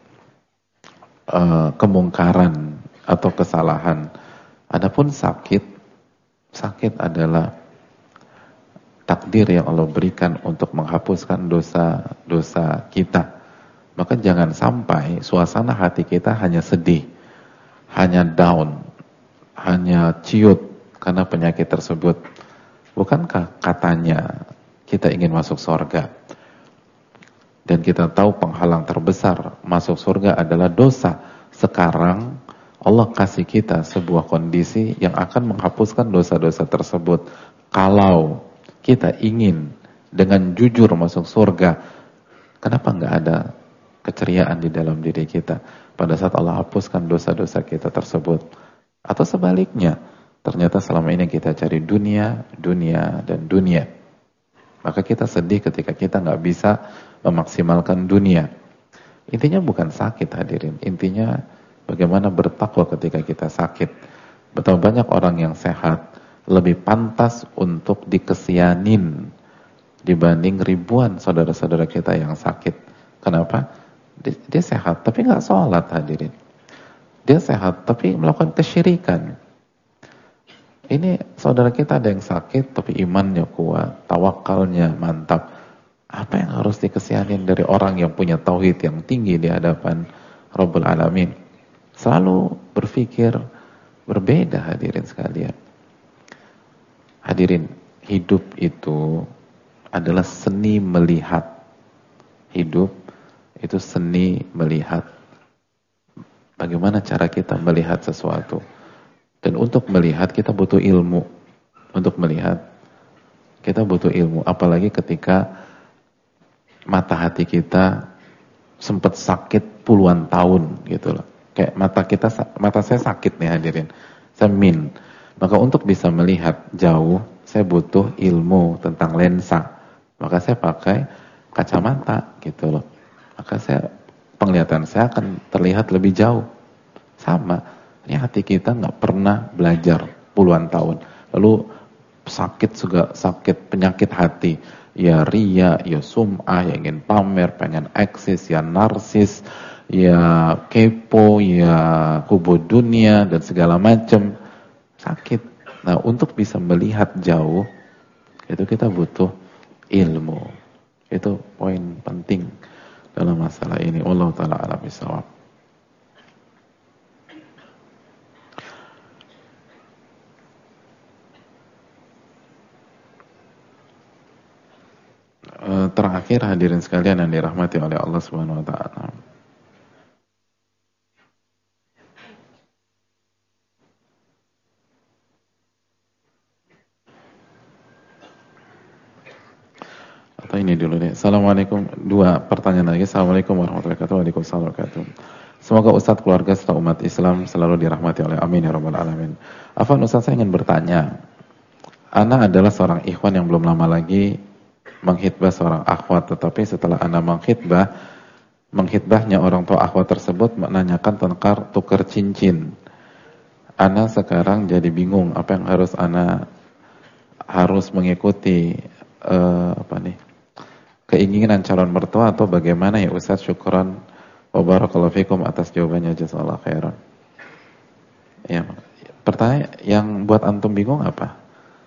kemungkaran atau kesalahan. Adapun sakit adalah takdir yang Allah berikan untuk menghapuskan dosa-dosa kita. Maka jangan sampai suasana hati kita hanya sedih, hanya down, hanya ciut karena penyakit tersebut. Bukankah katanya kita ingin masuk surga? Dan kita tahu penghalang terbesar masuk surga adalah dosa. Sekarang Allah kasih kita sebuah kondisi yang akan menghapuskan dosa-dosa tersebut. Kalau kita ingin dengan jujur masuk surga, kenapa nggak ada keceriaan di dalam diri kita pada saat Allah hapuskan dosa-dosa kita tersebut? Atau sebaliknya, ternyata selama ini kita cari dunia, dan dunia. Maka kita sedih ketika kita nggak bisa memaksimalkan dunia. Intinya bukan sakit, hadirin. Intinya bagaimana bertakwa ketika kita sakit. Betapa banyak orang yang sehat lebih pantas untuk dikesianin dibanding ribuan saudara-saudara kita yang sakit. Kenapa? Dia sehat tapi nggak sholat, hadirin. Dia sehat tapi melakukan kesyirikan. Ini saudara kita ada yang sakit tapi imannya kuat, tawakalnya mantap. Apa yang harus dikesianin dari orang yang punya tauhid yang tinggi di hadapan Rabbul Alamin? Selalu berpikir berbeda, hadirin sekalian. Hadirin, hidup itu adalah seni melihat. Hidup itu seni melihat. Bagaimana cara kita melihat sesuatu. Dan untuk melihat kita butuh ilmu. Untuk melihat kita butuh ilmu. Apalagi ketika mata hati kita sempat sakit puluhan tahun gitu loh. Kayak mata saya sakit nih, hadirin. Saya Maka untuk bisa melihat jauh, saya butuh ilmu tentang lensa. Maka saya pakai kacamata gitu loh. Maka penglihatan saya akan terlihat lebih jauh. Sama, ini hati kita nggak pernah belajar puluhan tahun. Lalu sakit juga sakit penyakit hati. Ya ria, ya sum'ah, ya ingin pamer, pengen eksis, ya narsis, ya kepo, ya hubud dunia dan segala macam. Sakit. Nah, untuk bisa melihat jauh itu kita butuh ilmu. Itu poin penting dalam masalah ini. Wallahu taala a'lam bishawab. Terakhir, hadirin sekalian yang dirahmati oleh Allah Subhanahu wa taala. Atau ini dulu deh. Assalamualaikum. Dua pertanyaan lagi. Assalamualaikum warahmatullahi wabarakatuh. Waalaikumsalam warahmatullahi wabarakatuh. Semoga Ustadz, keluarga serta umat Islam selalu dirahmati oleh amin ya rabbal alamin. Afwan Ustadz, saya ingin bertanya. Ana adalah seorang ikhwan yang belum lama lagi menghitbah seorang akhwat, tetapi setelah ana menghitbahnya orang tua akhwat tersebut menanyakan tentang tukar cincin. Ana sekarang jadi bingung apa yang harus mengikuti keinginan calon mertua atau bagaimana ya Ustaz? Syukran wa barakallahu fikum atas jawabannya, jazakallahu khairan. Ya, pertanyaan yang buat antum bingung apa?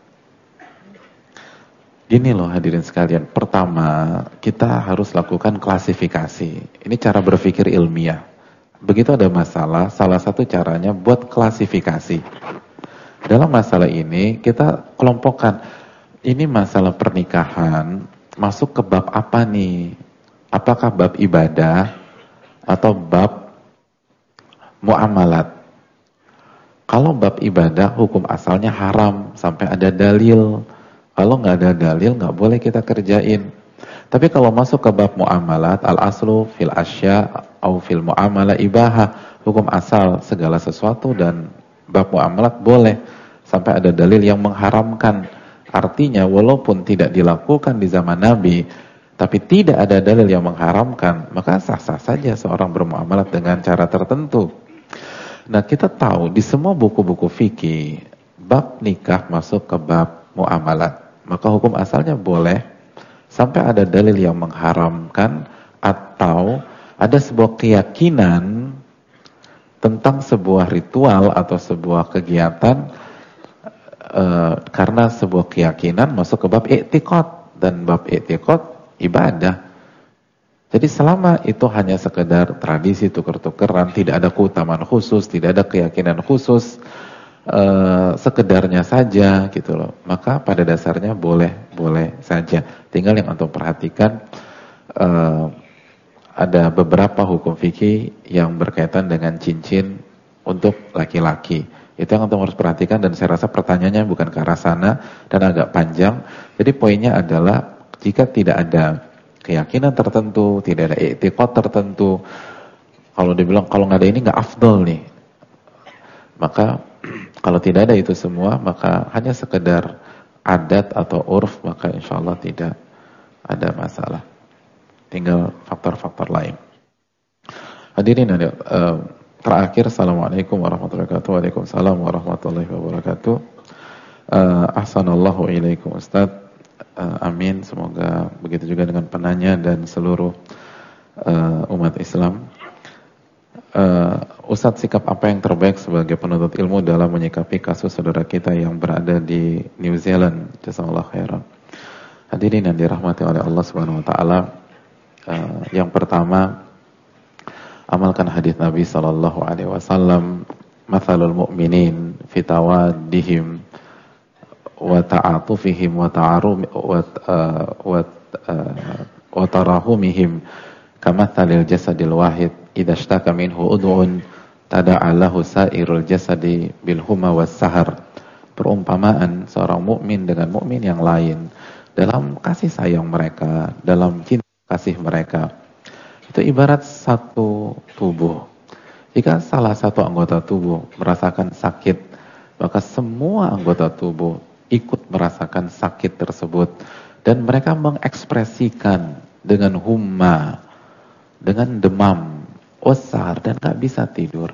Gini loh hadirin sekalian, pertama kita harus lakukan klasifikasi. Ini cara berpikir ilmiah. Begitu ada masalah, salah satu caranya buat klasifikasi. Dalam masalah ini kita kelompokkan, ini masalah pernikahan masuk ke bab apa nih? Apakah bab ibadah atau bab muamalat? Kalau bab ibadah hukum asalnya haram sampai ada dalil. Kalau nggak ada dalil nggak boleh kita kerjain. Tapi kalau masuk ke bab muamalat, al-aslu fil asya au fil muamalah ibaha, hukum asal segala sesuatu dan bab muamalat boleh sampai ada dalil yang mengharamkan. Artinya walaupun tidak dilakukan di zaman Nabi, tapi tidak ada dalil yang mengharamkan, maka sah-sah saja seorang bermuamalat dengan cara tertentu. Nah, kita tahu di semua buku-buku fikih bab nikah masuk ke bab muamalat. Maka hukum asalnya boleh sampai ada dalil yang mengharamkan atau ada sebuah keyakinan tentang sebuah ritual atau sebuah kegiatan karena sebuah keyakinan masuk ke bab i'tiqad, dan bab i'tiqad ibadah. Jadi selama itu hanya sekedar tradisi tuker-tukeran, tidak ada keutamaan khusus, tidak ada keyakinan khusus, sekedarnya saja gitu loh, maka pada dasarnya boleh saja. Tinggal yang antum perhatikan, ada beberapa hukum fikih yang berkaitan dengan cincin untuk laki-laki. Itu yang antum harus perhatikan, dan saya rasa pertanyaannya bukan ke arah sana dan agak panjang. Jadi poinnya adalah jika tidak ada keyakinan tertentu, tidak ada i'tiqad tertentu, kalau dibilang kalau nggak ada ini nggak afdol nih, maka kalau tidak ada itu semua, maka hanya sekedar adat atau urf, maka insya Allah tidak ada masalah. Tinggal faktor-faktor lain. Hadirin, terakhir, Assalamualaikum warahmatullahi wabarakatuh. Waalaikumsalam warahmatullahi wabarakatuh. Ahsanallahu ilaikum Ustaz. Amin. Semoga begitu juga dengan penanya dan seluruh umat Islam. Ustaz, sikap apa yang terbaik sebagai penuntut ilmu dalam menyikapi kasus saudara kita yang berada di New Zealand? Jazakallahu khairan. Hadirin yang dirahmati oleh Allah Subhanahu wa taala, yang pertama, amalkan hadis Nabi sallallahu alaihi wasallam, mathalul mu'minin fi tawaddihim wa ta'atufihim wa tarahumihim kamathalil jasadil wahid idza ishtaka minhu ud'un tada'a lahu sa'irul jasadi bil huma was sahar. Perumpamaan seorang mukmin dengan mukmin yang lain dalam kasih sayang mereka, dalam cinta kasih mereka, itu ibarat satu tubuh. Jika salah satu anggota tubuh merasakan sakit, maka semua anggota tubuh ikut merasakan sakit tersebut, dan mereka mengekspresikan dengan humma, dengan demam, osar, dan gak bisa tidur.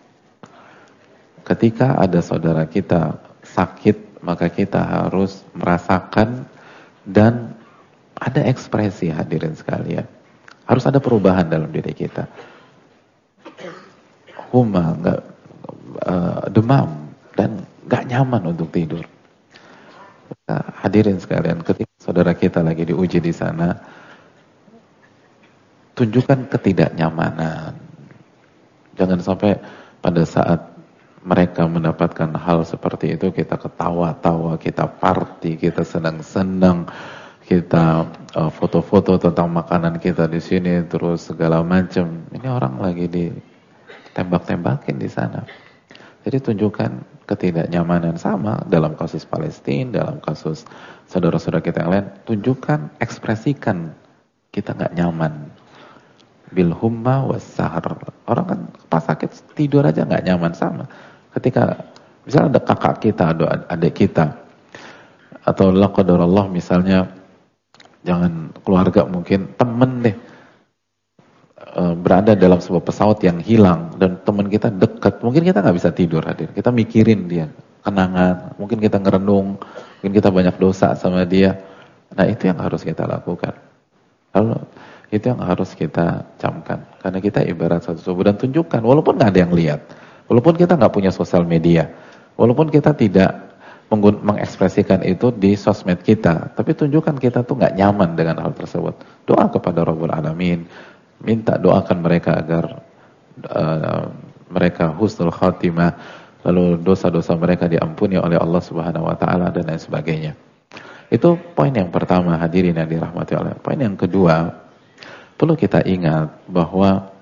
Ketika ada saudara kita sakit, maka kita harus merasakan dan ada ekspresi, hadirin sekalian. Harus ada perubahan dalam diri kita. Huma, demam, dan gak nyaman untuk tidur. Hadirin sekalian, ketika saudara kita lagi diuji di sana, tunjukkan ketidaknyamanan. Jangan sampai pada saat mereka mendapatkan hal seperti itu, kita ketawa-tawa, kita party, kita senang-senang, kita foto-foto tentang makanan kita di sini, terus segala macam. Ini orang lagi ditembak-tembakin di sana. Jadi tunjukkan ketidaknyamanan. Sama dalam kasus Palestina, dalam kasus saudara-saudara kita yang lain, tunjukkan, ekspresikan kita nggak nyaman. Bil humma was sahar. Orang kan pas sakit tidur aja nggak nyaman. Sama ketika misalnya ada kakak kita, ada adik kita, atau la qadarullah misalnya, jangan keluarga, mungkin temen deh, berada dalam sebuah pesawat yang hilang dan teman kita dekat, mungkin kita nggak bisa tidur, hadir. Kita mikirin dia, kenangan, mungkin kita ngerenung, mungkin kita banyak dosa sama dia. Nah, itu yang harus kita lakukan. Lalu itu yang harus kita camkan, karena kita ibarat satu tubuh. Dan tunjukkan, walaupun nggak ada yang lihat, walaupun kita nggak punya sosial media, walaupun kita tidak mengekspresikan itu di sosmed kita, tapi tunjukkan kita tuh nggak nyaman dengan hal tersebut. Doa kepada Rabbul Alamin, minta doakan mereka agar mereka husnul khatimah, lalu dosa-dosa mereka diampuni oleh Allah Subhanahu wa taala, dan lain sebagainya. Itu poin yang pertama, hadirin yang dirahmati Allah. Poin yang kedua, perlu kita ingat bahwa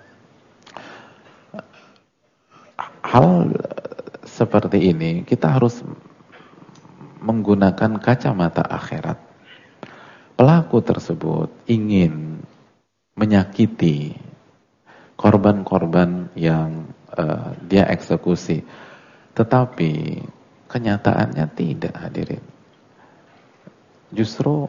hal seperti ini kita harus menggunakan kacamata akhirat. Pelaku tersebut ingin menyakiti korban-korban yang dia eksekusi, tetapi kenyataannya tidak, hadirin. Justru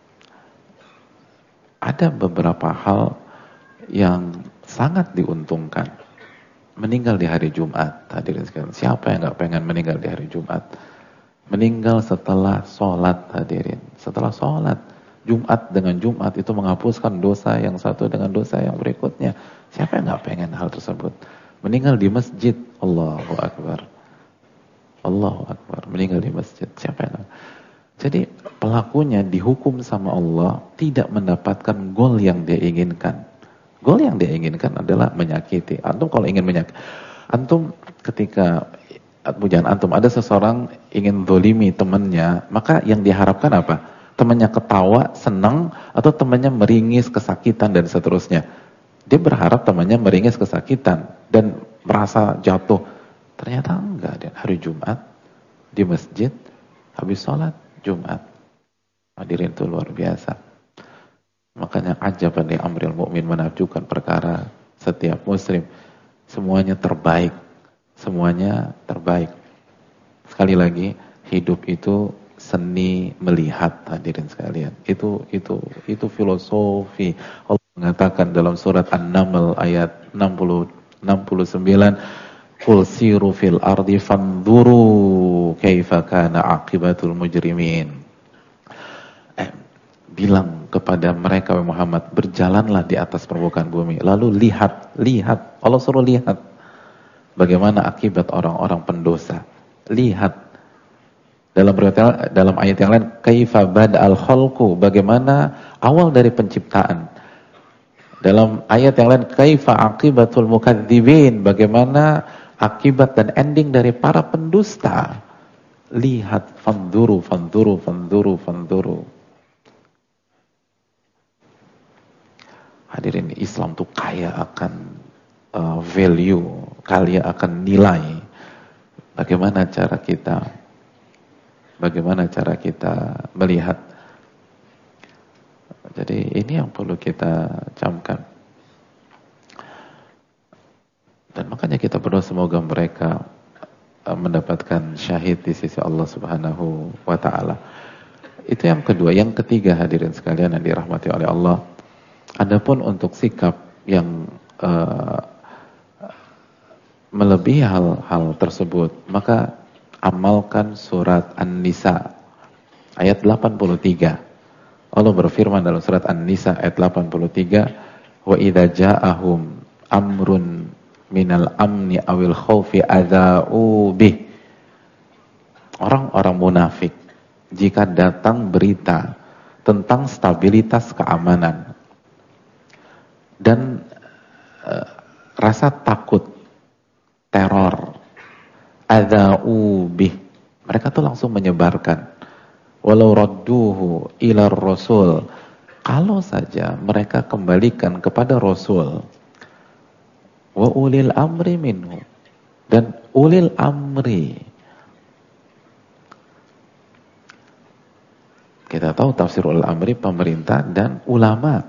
ada beberapa hal yang sangat diuntungkan. Meninggal di hari Jumat, hadirin sekalian. Siapa yang gak pengen meninggal di hari Jumat? Meninggal setelah sholat, hadirin. Setelah sholat, Jumat dengan Jumat itu menghapuskan dosa yang satu dengan dosa yang berikutnya. Siapa yang gak pengen hal tersebut? Meninggal di masjid, Allahu Akbar. Allahu Akbar, meninggal di masjid. Siapa yang gak? Jadi pelakunya dihukum sama Allah tidak mendapatkan goal yang dia inginkan. Goal yang dia inginkan adalah menyakiti. Antum kalau ingin menyakiti, antum ketika bujan antum ada seseorang ingin zolimi temannya, maka yang diharapkan apa? Temannya ketawa, senang, atau temannya meringis, kesakitan, dan seterusnya. Dia berharap temannya meringis, kesakitan, dan merasa jatuh. Ternyata enggak, dan hari Jumat di masjid habis sholat Jumat. Hadirin, itu luar biasa. Makanya ajaban li amril mu'min, menakjubkan perkara setiap muslim. Semuanya terbaik. Semuanya terbaik. Sekali lagi, hidup itu seni melihat, hadirin sekalian. Itu filosofi. Allah mengatakan dalam surat An-Naml ayat 60 69 qul siru fil ardi fanzuru kaifa kana aqibatul mujrimin. Bilang kepada mereka Muhammad, berjalanlah di atas permukaan bumi, lalu lihat, Allah suruh lihat bagaimana akibat orang-orang pendosa. Lihat dalam ayat yang lain, kaifa bada'al khalqu, bagaimana awal dari penciptaan. Dalam ayat yang lain, kaifa aqibatul mukadzibin, bagaimana akibat dan ending dari para pendusta. Lihat, fanzuru. Hadirin, Islam tuh kaya akan value, kaya akan nilai. Bagaimana cara kita melihat. Jadi ini yang perlu kita camkan. Dan makanya kita berdoa semoga mereka mendapatkan syahid di sisi Allah Subhanahu wa taala. Itu yang kedua. Yang ketiga, hadirin sekalian yang dirahmati oleh Allah, adapun untuk sikap yang melebihi hal tersebut, maka amalkan surat An-Nisa ayat 83. Allah berfirman dalam surat An-Nisa ayat 83, wa idza ja'ahum amrun minal amni awil khaufi adza'u bih. Orang-orang munafik jika datang berita tentang stabilitas keamanan dan rasa takut, teror, adza'u bih, mereka tuh langsung menyebarkan. Walau radduhu ila rasul, kalau saja mereka kembalikan kepada Rasul, wa ulil amri minhu, dan ulil amri. Kita tahu tafsir ulil amri pemerintah dan ulama.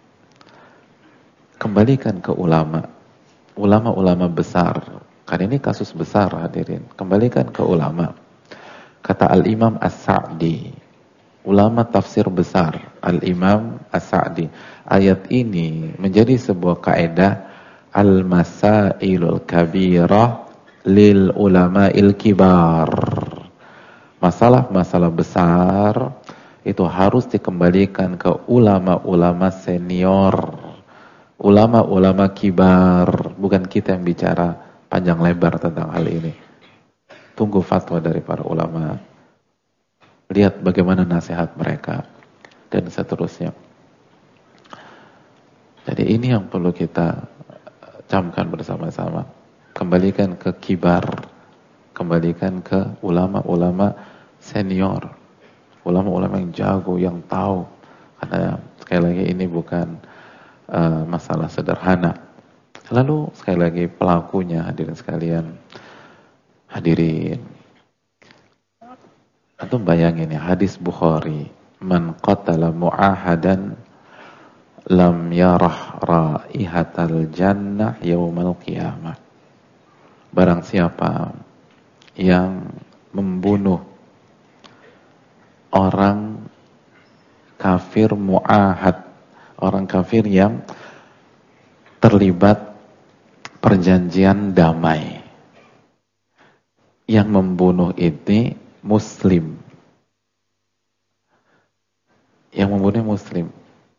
Kembalikan ke ulama besar. Karena ini kasus besar, hadirin. Kembalikan ke ulama. Kata Al-Imam As-Sa'di, ulama tafsir besar, Al-Imam As-Sa'di, ayat ini menjadi sebuah kaidah al-masailul kabirah lil ulama'il kibar. Masalah-masalah besar itu harus dikembalikan ke ulama-ulama senior, ulama-ulama kibar. Bukan kita yang bicara panjang lebar tentang hal ini. Tunggu fatwa dari para ulama. Lihat bagaimana nasihat mereka dan seterusnya. Jadi ini yang perlu kita camkan bersama-sama. Kembalikan ke kibar, kembalikan ke ulama-ulama senior, ulama-ulama yang jago, yang tahu. Karena sekali lagi ini bukan masalah sederhana. Lalu sekali lagi pelakunya, hadirin sekalian, hadirin, antum bayangin ya, hadis Bukhari, man qatala mu'ahadan lam yarah raihatal jannah yaumal qiyamah. Barang siapa yang membunuh orang kafir mu'ahad, orang kafir yang terlibat perjanjian damai, yang membunuh ini muslim, yang membunuh muslim,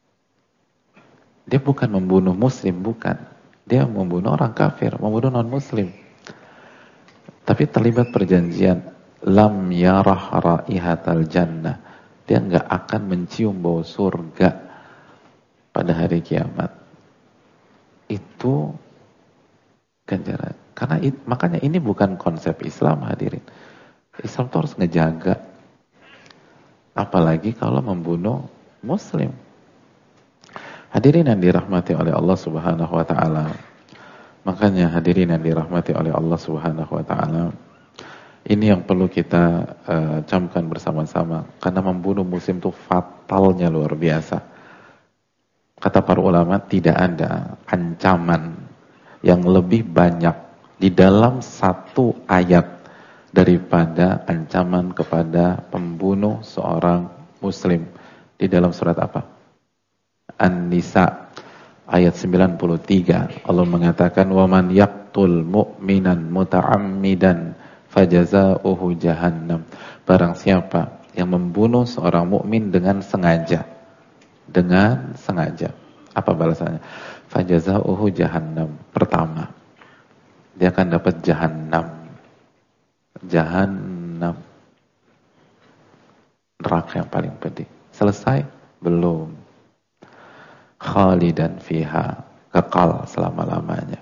dia bukan membunuh muslim, bukan, dia membunuh orang kafir, membunuh non muslim, tapi terlibat perjanjian, lam yarah raihatal jannah, dia nggak akan mencium bau surga pada hari kiamat. Itu ganjaran. Karena makanya ini bukan konsep Islam, hadirin. Islam itu harus ngejaga. Apalagi kalau membunuh muslim. Hadirin yang dirahmati oleh Allah Subhanahu wa taala. Makanya hadirin yang dirahmati oleh Allah Subhanahu wa taala, ini yang perlu kita camkan bersama-sama, karena membunuh muslim itu fatalnya luar biasa. Kata para ulama, tidak ada ancaman yang lebih banyak di dalam satu ayat daripada ancaman kepada pembunuh seorang muslim. Di dalam surat apa? An-Nisa ayat 93 Allah mengatakan waman yaqtul mu'minan muta'ammidan fajazauhu jahannam. Barang siapa yang membunuh seorang mukmin dengan sengaja. Dengan sengaja. Apa balasannya? Fajazauhu jahannam. Pertama, dia akan dapat jahannam. Jahannam. Neraka yang paling pedih. Selesai? Belum. Khalidan fiha. Kekal selama-lamanya.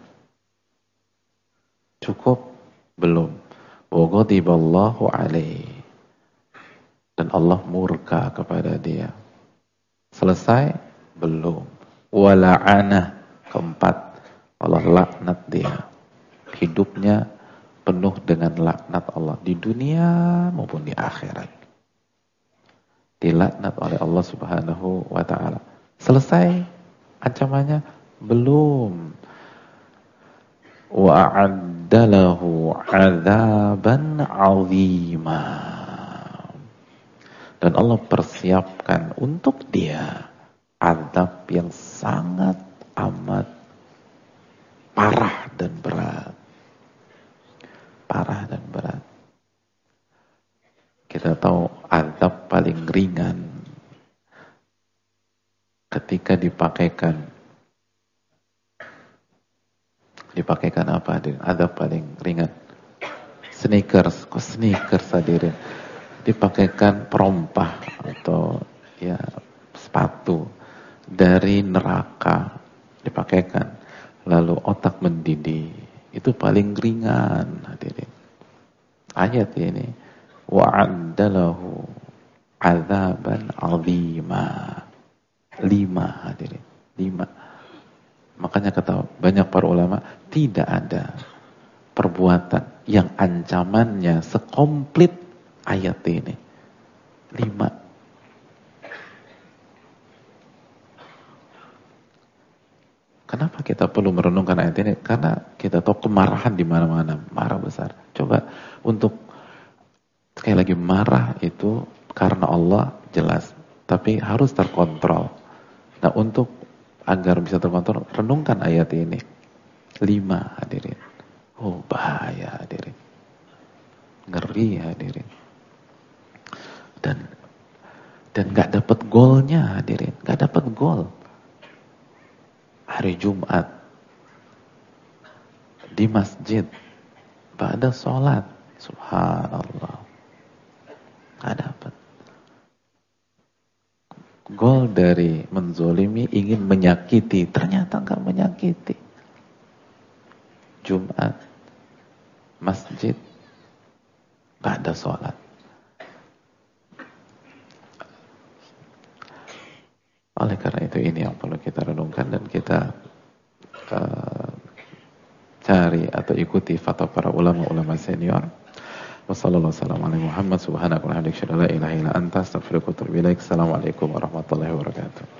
Cukup? Belum. Wa ghadiballahu alaihi. Dan Allah murka kepada dia. Selesai? Belum. Wa la'anah. Keempat, Allah laknat dia. Hidupnya penuh dengan laknat Allah di dunia maupun di akhirat. Dilaknat oleh Allah Subhanahu wa ta'ala. Selesai ancamannya? Belum. Wa a'addalahu 'adzaban 'azima. Dan Allah persiapkan untuk dia azab yang sangat amat parah dan berat. Parah dan berat. Kita tahu azab paling ringan ketika dipakaikan apa hadirin? Azab paling ringan. Sneakers, kok sneakers hadirin? Dipakaikan perompah atau ya sepatu dari neraka dipakaikan, lalu otak mendidih, itu paling ringan hadirin. Ayat ini wa'addalahu 'adzaban 'azima. 5 hadirin, 5. Makanya kata banyak para ulama, tidak ada perbuatan yang ancamannya sekomplit ayat ini. 5. Kenapa kita perlu merenungkan ayat ini? Karena kita tahu kemarahan di mana-mana, marah besar. Coba untuk sekali lagi, marah itu karena Allah jelas, tapi harus terkontrol. Nah, untuk agar bisa terkontrol, renungkan ayat ini. 5 hadirin. Oh, bahaya hadirin. Ngeri hadirin. Dan gak dapat golnya hadirin, gak dapat gol. Hari Jumat di masjid pada sholat, subhanallah, gak dapat gol dari menzolimi, ingin menyakiti, ternyata gak menyakiti. Jumat masjid gak ada sholat. Oleh karena itu ini yang perlu kita renungkan dan kita cari atau ikuti fatwa para ulama-ulama senior. Wassalamualaikum warahmatullahi wabarakatuh. Assalamualaikum warahmatullahi wabarakatuh.